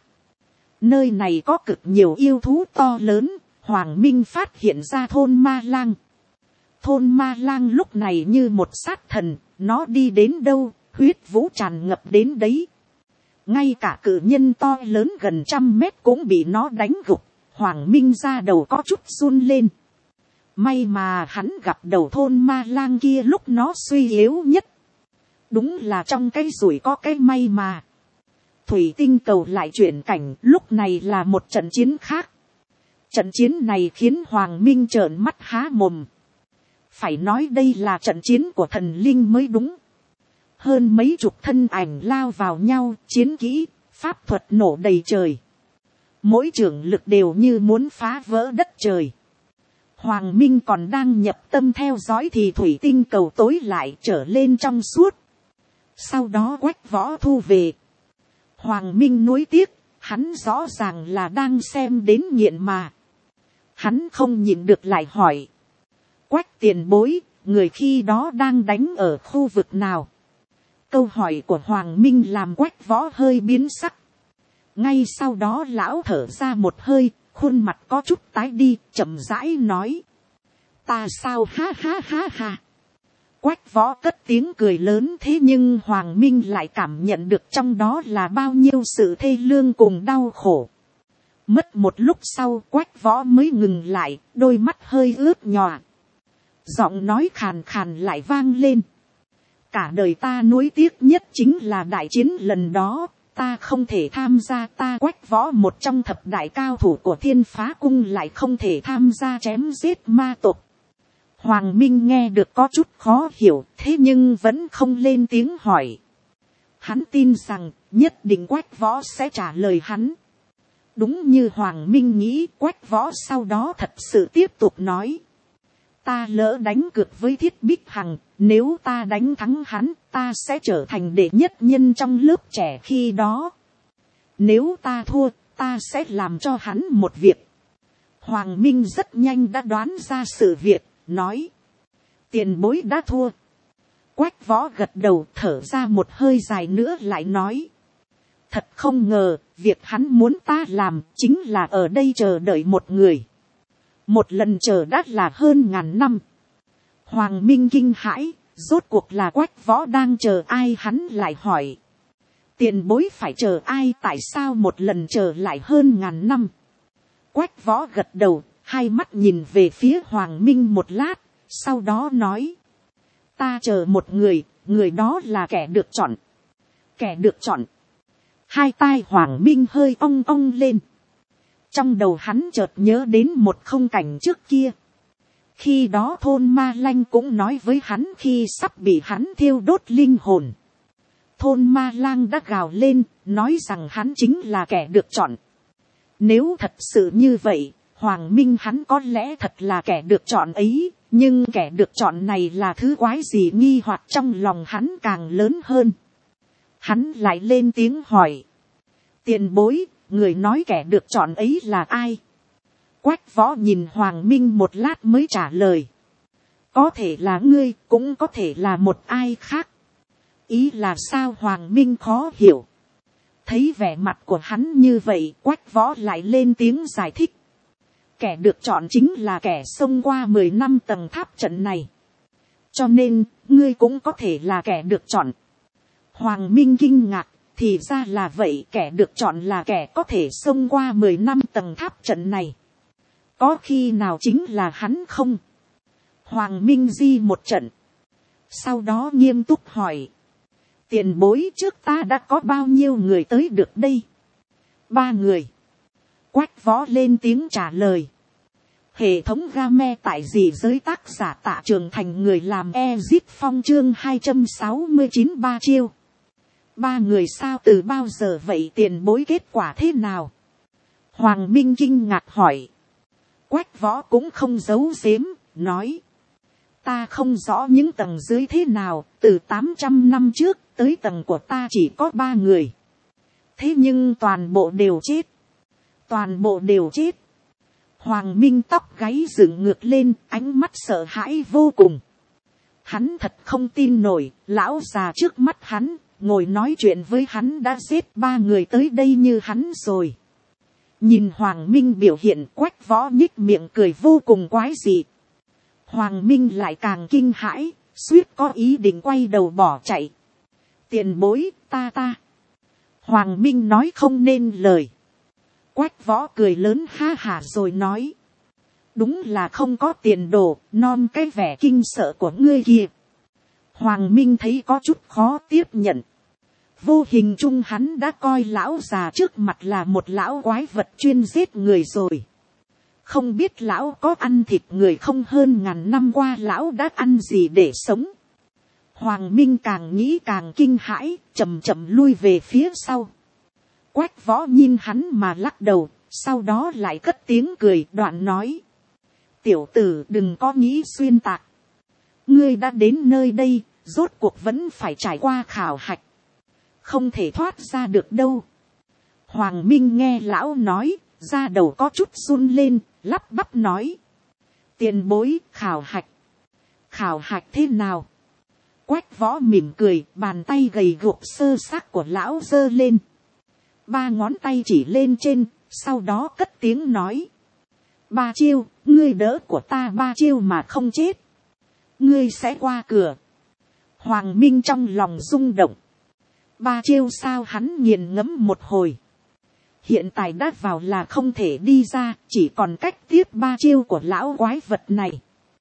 Nơi này có cực nhiều yêu thú to lớn, Hoàng Minh phát hiện ra thôn Ma Lang. Thôn Ma Lang lúc này như một sát thần, nó đi đến đâu, huyết vũ tràn ngập đến đấy. Ngay cả cự nhân to lớn gần 100 mét cũng bị nó đánh gục, Hoàng Minh ra đầu có chút run lên. May mà hắn gặp đầu thôn Ma Lang kia lúc nó suy yếu nhất. Đúng là trong cái rủi có cái may mà. Thủy tinh cầu lại chuyển cảnh, lúc này là một trận chiến khác. Trận chiến này khiến Hoàng Minh trợn mắt há mồm. Phải nói đây là trận chiến của thần linh mới đúng. Hơn mấy chục thân ảnh lao vào nhau, chiến kỹ, pháp thuật nổ đầy trời. Mỗi trường lực đều như muốn phá vỡ đất trời. Hoàng Minh còn đang nhập tâm theo dõi thì thủy tinh cầu tối lại trở lên trong suốt. Sau đó Quách Võ thu về. Hoàng Minh nuối tiếc, hắn rõ ràng là đang xem đến nghiện mà. Hắn không nhịn được lại hỏi. Quách tiền bối, người khi đó đang đánh ở khu vực nào? Câu hỏi của Hoàng Minh làm Quách Võ hơi biến sắc. Ngay sau đó lão thở ra một hơi, khuôn mặt có chút tái đi, chậm rãi nói. Ta sao ha ha ha ha. Quách Võ cất tiếng cười lớn, thế nhưng Hoàng Minh lại cảm nhận được trong đó là bao nhiêu sự thê lương cùng đau khổ. Mất một lúc sau Quách Võ mới ngừng lại, đôi mắt hơi ướt nhòa. Giọng nói khàn khàn lại vang lên. Cả đời ta nuối tiếc nhất chính là đại chiến lần đó, ta không thể tham gia, ta Quách Võ một trong thập đại cao thủ của Thiên Phá Cung lại không thể tham gia chém giết ma tộc. Hoàng Minh nghe được có chút khó hiểu, thế nhưng vẫn không lên tiếng hỏi. Hắn tin rằng nhất định Quách Võ sẽ trả lời hắn. Đúng như Hoàng Minh nghĩ, Quách Võ sau đó thật sự tiếp tục nói. Ta lỡ đánh cược với Thiết Bích Hằng, nếu ta đánh thắng hắn, ta sẽ trở thành đệ nhất nhân trong lớp trẻ khi đó. Nếu ta thua, ta sẽ làm cho hắn một việc. Hoàng Minh rất nhanh đã đoán ra sự việc, nói. Tiền bối đã thua. Quách Võ gật đầu, thở ra một hơi dài nữa lại nói. Thật không ngờ, việc hắn muốn ta làm chính là ở đây chờ đợi một người. Một lần chờ đã là hơn 1000 năm. Hoàng Minh kinh hãi, rốt cuộc là Quách Võ đang chờ ai, hắn lại hỏi. Tiền bối phải chờ ai, tại sao một lần chờ lại hơn 1000 năm? Quách Võ gật đầu, hai mắt nhìn về phía Hoàng Minh một lát, sau đó nói. Ta chờ một người, người đó là kẻ được chọn. Kẻ được chọn. Hai tai Hoàng Minh hơi ong ong lên. Trong đầu hắn chợt nhớ đến một không cảnh trước kia. Khi đó thôn Ma Lanh cũng nói với hắn khi sắp bị hắn thiêu đốt linh hồn. Thôn Ma Lang đã gào lên, nói rằng hắn chính là kẻ được chọn. Nếu thật sự như vậy, Hoàng Minh hắn có lẽ thật là kẻ được chọn ấy. Nhưng kẻ được chọn này là thứ quái gì, nghi hoặc trong lòng hắn càng lớn hơn. Hắn lại lên tiếng hỏi. Tiền bối, người nói kẻ được chọn ấy là ai? Quách Võ nhìn Hoàng Minh một lát mới trả lời. Có thể là ngươi, cũng có thể là một ai khác. Ý là sao? Hoàng Minh khó hiểu. Thấy vẻ mặt của hắn như vậy, Quách Võ lại lên tiếng giải thích. Kẻ được chọn chính là kẻ xông qua 10 năm tầng tháp trận này. Cho nên, ngươi cũng có thể là kẻ được chọn. Hoàng Minh kinh ngạc, thì ra là vậy, kẻ được chọn là kẻ có thể xông qua 10 năm tầng tháp trận này. Có khi nào chính là hắn không? Hoàng Minh di một trận. Sau đó nghiêm túc hỏi. Tiền bối, trước ta đã có bao nhiêu người tới được đây? 3 người. Quách Võ lên tiếng trả lời. Hệ thống game tại gì giới tác giả Tạ Trường Thành, người làm Ezip Phong, chương 269 3 chiêu. 3 người sao, từ bao giờ vậy? Tiền bối kết quả thế nào? Hoàng Minh kinh ngạc hỏi. Quách Võ cũng không giấu giếm, nói. Ta không rõ những tầng dưới thế nào, từ 800 năm trước tới tầng của ta chỉ có 3 người. Thế nhưng toàn bộ đều chết. Toàn bộ đều chết. Hoàng Minh tóc gáy dựng ngược lên, ánh mắt sợ hãi vô cùng. Hắn thật không tin nổi, lão già trước mắt hắn, ngồi nói chuyện với hắn đã giết 3 người tới đây như hắn rồi. Nhìn Hoàng Minh biểu hiện, Quách Võ nhích miệng cười vô cùng quái dị. Hoàng Minh lại càng kinh hãi, suýt có ý định quay đầu bỏ chạy. Tiền bối, ta. Hoàng Minh nói không nên lời. Quách Võ cười lớn ha hả rồi nói. Đúng là không có tiền đồ, non cái vẻ kinh sợ của ngươi kìa. Hoàng Minh thấy có chút khó tiếp nhận. Vô hình chung hắn đã coi lão già trước mặt là một lão quái vật chuyên giết người rồi. Không biết lão có ăn thịt người không, hơn ngàn năm qua lão đã ăn gì để sống. Hoàng Minh càng nghĩ càng kinh hãi, chậm chậm lui về phía sau. Quách Võ nhìn hắn mà lắc đầu, sau đó lại cất tiếng cười, đoạn nói. Tiểu tử, đừng có nghĩ xuyên tạc. Ngươi đã đến nơi đây, rốt cuộc vẫn phải trải qua khảo hạch. Không thể thoát ra được đâu. Hoàng Minh nghe lão nói, da đầu có chút run lên, lắp bắp nói. Tiền bối, khảo hạch. Khảo hạch thế nào? Quách Võ mỉm cười, bàn tay gầy guộc sơ xác của lão giơ lên. 3 ngón tay chỉ lên trên, sau đó cất tiếng nói. 3 chiêu, ngươi đỡ của ta 3 chiêu mà không chết. Ngươi sẽ qua cửa. Hoàng Minh trong lòng rung động. 3 chiêu sao? Hắn nghiền ngẫm một hồi. Hiện tại đã vào là không thể đi ra, chỉ còn cách tiếp 3 chiêu của lão quái vật này.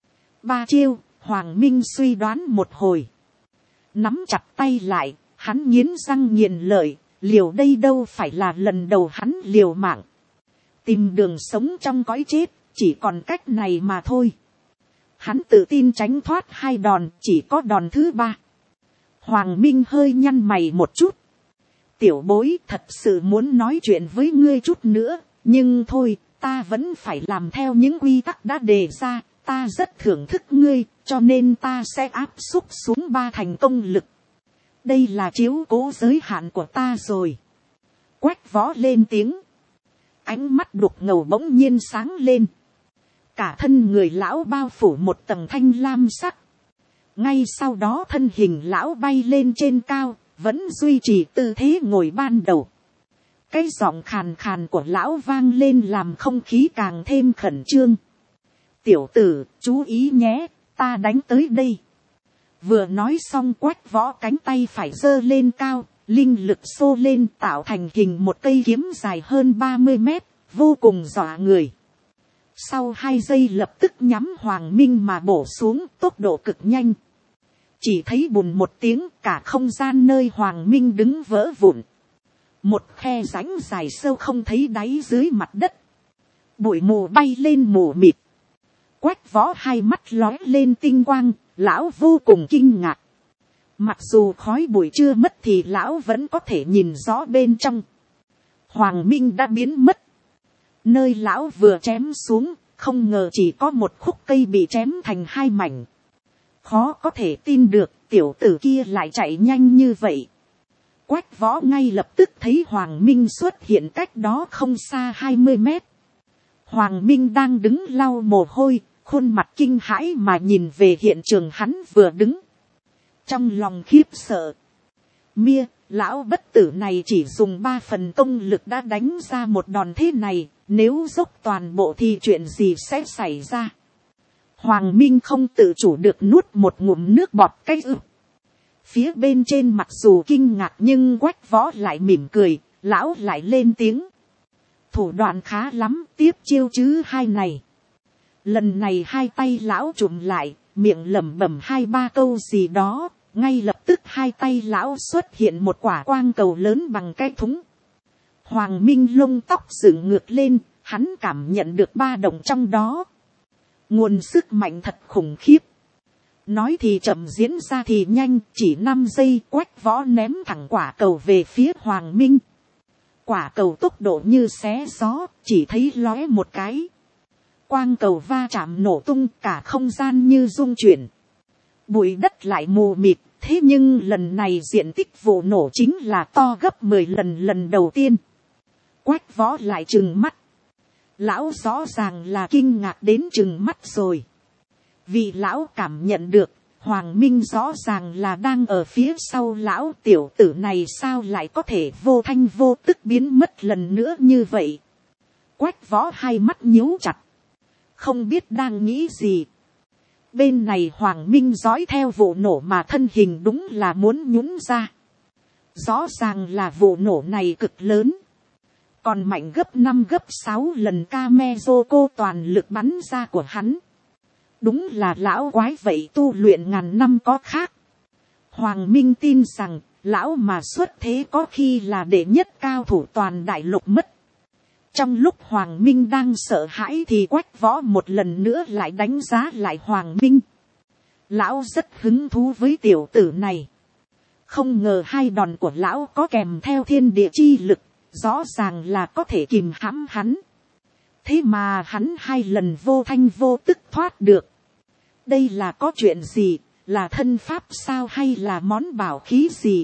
3 chiêu, Hoàng Minh suy đoán một hồi. Nắm chặt tay lại, hắn nghiến răng nghiền lợi, liều đây đâu phải là lần đầu hắn liều mạng. Tìm đường sống trong cõi chết, chỉ còn cách này mà thôi. Hắn tự tin tránh thoát 2 đòn, chỉ có đòn thứ 3. Hoàng Minh hơi nhăn mày một chút. Tiểu bối, thật sự muốn nói chuyện với ngươi chút nữa, nhưng thôi, ta vẫn phải làm theo những quy tắc đã đề ra. Ta rất thưởng thức ngươi, cho nên ta sẽ áp xúc xuống 3 thành công lực. Đây là chiếu cố giới hạn của ta rồi. Quách Võ lên tiếng. Ánh mắt đục ngầu bỗng nhiên sáng lên. Cả thân người lão bao phủ một tầng thanh lam sắc. Ngay sau đó thân hình lão bay lên trên cao, vẫn duy trì tư thế ngồi ban đầu. Cái giọng khàn khàn của lão vang lên làm không khí càng thêm khẩn trương. Tiểu tử, chú ý nhé, ta đánh tới đây. Vừa nói xong, Quách Võ cánh tay phải giơ lên cao, linh lực xô lên tạo thành hình một cây kiếm dài hơn 30 mét, vô cùng dọa người. Sau 2 giây lập tức nhắm Hoàng Minh mà bổ xuống, tốc độ cực nhanh. Chỉ thấy bùn một tiếng, cả không gian nơi Hoàng Minh đứng vỡ vụn. một khe rãnh dài sâu không thấy đáy dưới mặt đất, bụi mù bay lên mù mịt, Quách Võ hai mắt lóe lên tinh quang, lão vô cùng kinh ngạc. Mặc dù khói bụi chưa mất thì lão vẫn có thể nhìn rõ bên trong. Hoàng minh đã biến mất. Nơi lão vừa chém xuống, không ngờ chỉ có một khúc cây bị chém thành hai mảnh. Khó có thể tin được tiểu tử kia lại chạy nhanh như vậy. Quách Võ ngay lập tức thấy Hoàng minh xuất hiện cách đó không xa 20 mét. Hoàng minh đang đứng lau mồ hôi, khuôn mặt kinh hãi mà nhìn về hiện trường hắn vừa đứng. Trong lòng khiếp sợ. Mia, lão bất tử này chỉ dùng 3 phần công lực đã đánh ra một đòn thế này. Nếu dốc toàn bộ thì chuyện gì sẽ xảy ra? Hoàng minh không tự chủ được nuốt một ngụm nước bọt cái ực. Phía bên trên mặc dù kinh ngạc nhưng Quách Võ lại mỉm cười, lão lại lên tiếng. Thủ đoạn khá lắm, tiếp chiêu chứ hai này. Lần này hai tay lão trụm lại, miệng lẩm bẩm 2-3 câu gì đó, ngay lập tức hai tay lão xuất hiện một quả quang cầu lớn bằng cái thúng. Hoàng minh lông tóc dựng ngược lên, hắn cảm nhận được ba động trong đó. Nguồn sức mạnh thật khủng khiếp. Nói thì chậm diễn ra thì nhanh, chỉ 5 giây Quách Võ ném thẳng quả cầu về phía Hoàng minh. Quả cầu tốc độ như xé gió, chỉ thấy lóe một cái. Quang cầu va chạm nổ tung, cả không gian như rung chuyển. Bụi đất lại mù mịt, thế nhưng lần này diện tích vụ nổ chính là to gấp 10 lần lần đầu tiên. Quách Võ lại trừng mắt. Lão rõ ràng là kinh ngạc đến trừng mắt rồi. Vì lão cảm nhận được, Hoàng minh rõ ràng là đang ở phía sau lão, tiểu tử này sao lại có thể vô thanh vô tức biến mất lần nữa như vậy. Quách Võ hai mắt nhíu chặt. Không biết đang nghĩ gì. Bên này Hoàng minh dõi theo vụ nổ mà thân hình đúng là muốn nhún ra. Rõ ràng là vụ nổ này cực lớn. Còn mạnh gấp 5 gấp 6 lần Kamezoko toàn lực bắn ra của hắn. Đúng là lão quái vậy, tu luyện ngàn năm có khác. Hoàng minh tin rằng lão mà xuất thế có khi là đệ nhất cao thủ toàn đại lục mất. Trong lúc Hoàng minh đang sợ hãi thì Quách Võ một lần nữa lại đánh giá lại Hoàng minh. Lão rất hứng thú với tiểu tử này. Không ngờ hai đòn của lão có kèm theo thiên địa chi lực, rõ ràng là có thể kìm hãm hắn. Thế mà hắn 2 lần vô thanh vô tức thoát được. Đây là có chuyện gì, là thân pháp sao hay là món bảo khí gì?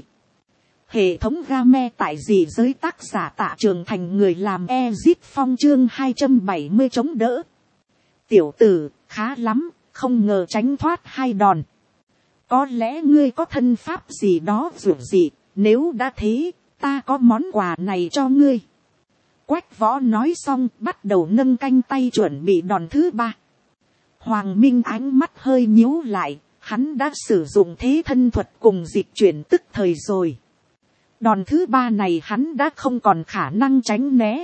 Hệ thống game tại gì giới, tác giả Tạ Trường Thành, người làm Ezit Phong, chương 270 chống đỡ. Tiểu tử, khá lắm, không ngờ tránh thoát 2 đòn. Có lẽ ngươi có thân pháp gì đó dù gì, nếu đã thế, ta có món quà này cho ngươi. Quách Võ nói xong bắt đầu nâng canh tay chuẩn bị đòn thứ 3. Hoàng minh ánh mắt hơi nhíu lại, hắn đã sử dụng thế thân thuật cùng dịch chuyển tức thời rồi. Đòn thứ 3 này hắn đã không còn khả năng tránh né.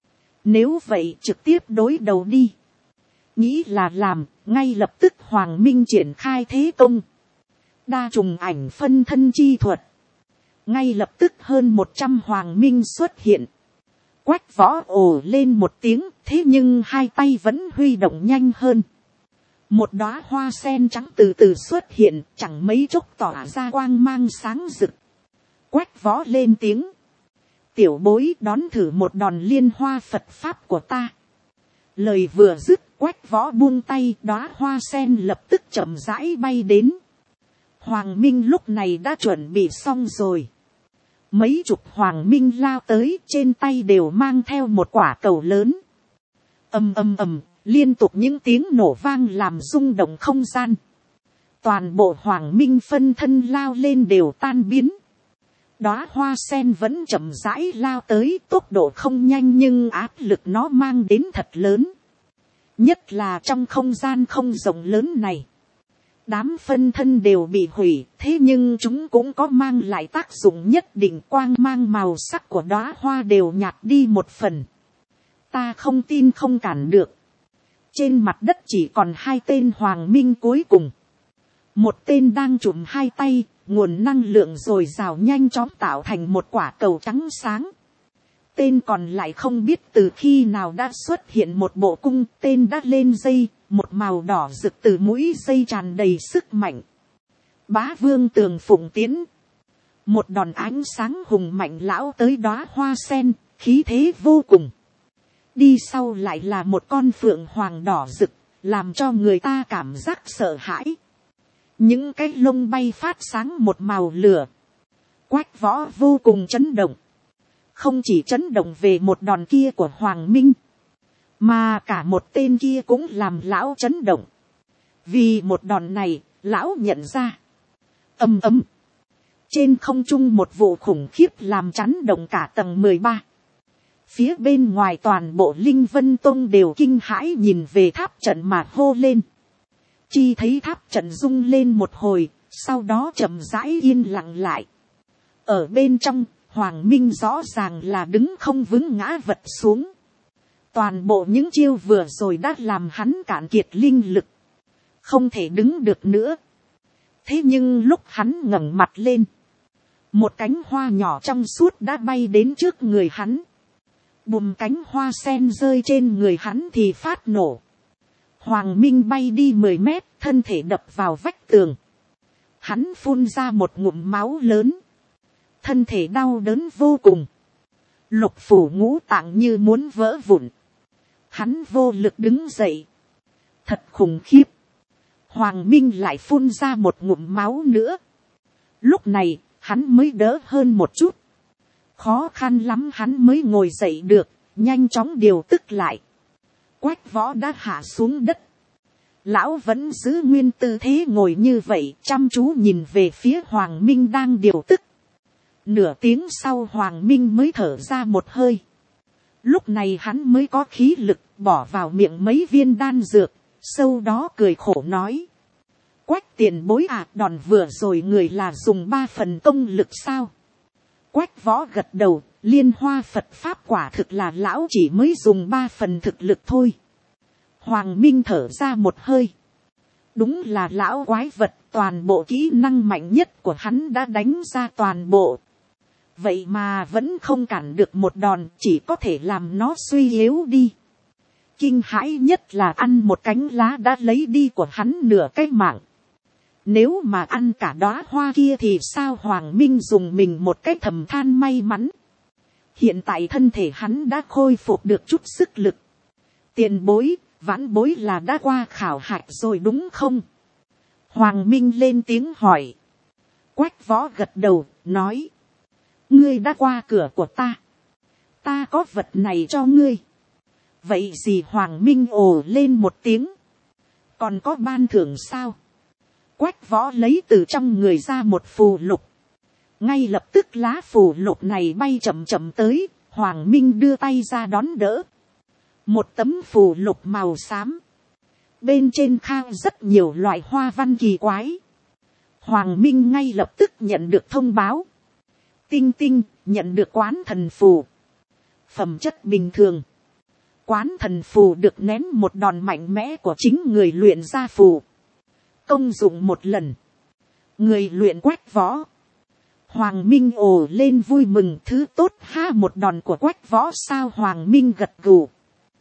Nếu vậy trực tiếp đối đầu đi. Nghĩ là làm, ngay lập tức Hoàng minh triển khai thế công. Đa trùng ảnh phân thân chi thuật. Ngay lập tức hơn 100 Hoàng minh xuất hiện. Quách Võ ồ lên một tiếng, thế nhưng hai tay vẫn huy động nhanh hơn. Một đóa hoa sen trắng từ từ xuất hiện, chẳng mấy chốc tỏa ra quang mang sáng rực. Quách Võ lên tiếng. Tiểu bối đón thử một đòn liên hoa Phật Pháp của ta. Lời vừa dứt, Quách Võ buông tay, đóa hoa sen lập tức chậm rãi bay đến. Hoàng minh lúc này đã chuẩn bị xong rồi. Mấy chục Hoàng minh lao tới, trên tay đều mang theo một quả cầu lớn. Ầm ầm ầm, liên tục những tiếng nổ vang làm rung động không gian. Toàn bộ Hoàng minh phân thân lao lên đều tan biến. Đóa hoa sen vẫn chậm rãi lao tới, tốc độ không nhanh nhưng áp lực nó mang đến thật lớn. Nhất là trong không gian không rộng lớn này. Đám phân thân đều bị hủy, thế nhưng chúng cũng có mang lại tác dụng nhất định, quang mang màu sắc của đóa hoa đều nhạt đi một phần. Ta không tin không cản được. Trên mặt đất chỉ còn 2 tên Hoàng minh cuối cùng. Một tên đang trụm 2 tay, nguồn năng lượng dồi dào nhanh chóng tạo thành một quả cầu trắng sáng. tên còn lại không biết từ khi nào đã xuất hiện một bộ cung, tên đã lên dây, một màu đỏ rực từ mũi dây tràn đầy sức mạnh. Bá vương tường phụng tiến, một đòn ánh sáng hùng mạnh lão tới đóa hoa sen, khí thế vô cùng. Đi sau lại là một con phượng hoàng đỏ rực, làm cho người ta cảm giác sợ hãi. Những cái lông bay phát sáng một màu lửa. Quách Võ vô cùng chấn động. Không chỉ chấn động về một đòn kia của Hoàng Minh, mà cả một tên kia cũng làm lão chấn động. Vì một đòn này, lão nhận ra. Ầm ầm. Trên không trung một vụ khủng khiếp làm chấn động cả tầng 13. Phía bên ngoài toàn bộ Linh Vân Tông đều kinh hãi nhìn về tháp trận mà hô lên. Chi thấy tháp trận rung lên một hồi, sau đó chậm rãi yên lặng lại. Ở bên trong, Hoàng Minh rõ ràng là đứng không vững ngã vật xuống. Toàn bộ những chiêu vừa rồi đã làm hắn cạn kiệt linh lực. Không thể đứng được nữa. Thế nhưng lúc hắn ngẩng mặt lên, một cánh hoa nhỏ trong suốt đã bay đến trước người hắn. Bùm, cánh hoa sen rơi trên người hắn thì phát nổ. Hoàng Minh bay đi 10 mét, thân thể đập vào vách tường. Hắn phun ra một ngụm máu lớn. Thân thể đau đớn vô cùng. Lục phủ ngũ tạng như muốn vỡ vụn. Hắn vô lực đứng dậy. Thật khủng khiếp. Hoàng Minh lại phun ra một ngụm máu nữa. Lúc này, hắn mới đỡ hơn một chút. Khó khăn lắm hắn mới ngồi dậy được, nhanh chóng điều tức lại. Quách Võ đã hạ xuống đất. Lão vẫn giữ nguyên tư thế ngồi như vậy, chăm chú nhìn về phía Hoàng Minh đang điều tức. Nửa tiếng sau Hoàng Minh mới thở ra một hơi. Lúc này hắn mới có khí lực bỏ vào miệng mấy viên đan dược, sau đó cười khổ nói. Quách tiền bối à, đòn vừa rồi người là dùng 3 phần công lực sao? Quách Võ gật đầu, Liên Hoa Phật Pháp quả thực là lão chỉ mới dùng 3 phần thực lực thôi. Hoàng Minh thở ra một hơi. Đúng là lão quái vật, toàn bộ kỹ năng mạnh nhất của hắn đã đánh ra toàn bộ. Vậy mà vẫn không cản được một đòn, chỉ có thể làm nó suy yếu đi. Kinh hãi nhất là ăn một cánh lá đã lấy đi của hắn nửa cái mạng. Nếu mà ăn cả đóa hoa kia thì sao? Hoàng Minh dùng mình một cái thầm than may mắn. Hiện tại thân thể hắn đã khôi phục được chút sức lực. Tiền bối, vãn bối là đã qua khảo hạch rồi đúng không? Hoàng Minh lên tiếng hỏi. Quách Võ gật đầu, nói. Ngươi đã qua cửa của ta. Ta có vật này cho ngươi. Vậy gì? Hoàng Minh ồ lên một tiếng. Còn có ban thưởng sao? Quách Võ lấy từ trong người ra một phù lục. Ngay lập tức lá phù lục này bay chậm chậm tới. Hoàng Minh đưa tay ra đón đỡ. Một tấm phù lục màu xám. Bên trên khao rất nhiều loại hoa văn kỳ quái. Hoàng Minh ngay lập tức nhận được thông báo. Tinh tinh, nhận được quán thần phù. Phẩm chất bình thường. Quán thần phù được nén một đòn mạnh mẽ của chính người luyện ra phù. Công dụng một lần. Người luyện Quách Võ. Hoàng Minh ồ lên vui mừng, thứ tốt ha, một đòn của Quách Võ sao? Hoàng Minh gật gù.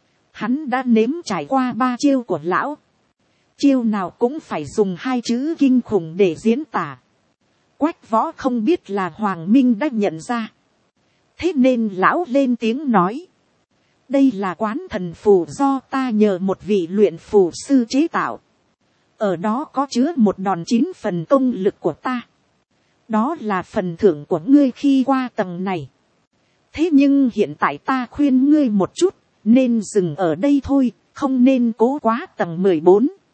Hắn đã nếm trải qua 3 chiêu của lão. Chiêu nào cũng phải dùng 2 chữ kinh khủng để diễn tả. Quách Võ không biết là Hoàng Minh đã nhận ra. Thế nên lão lên tiếng nói. Đây là quán thần phù do ta nhờ một vị luyện phù sư chế tạo. Ở đó có chứa một đòn 9 phần công lực của ta. Đó là phần thưởng của ngươi khi qua tầng này. Thế nhưng hiện tại ta khuyên ngươi một chút, nên dừng ở đây thôi, không nên cố quá tầng 14.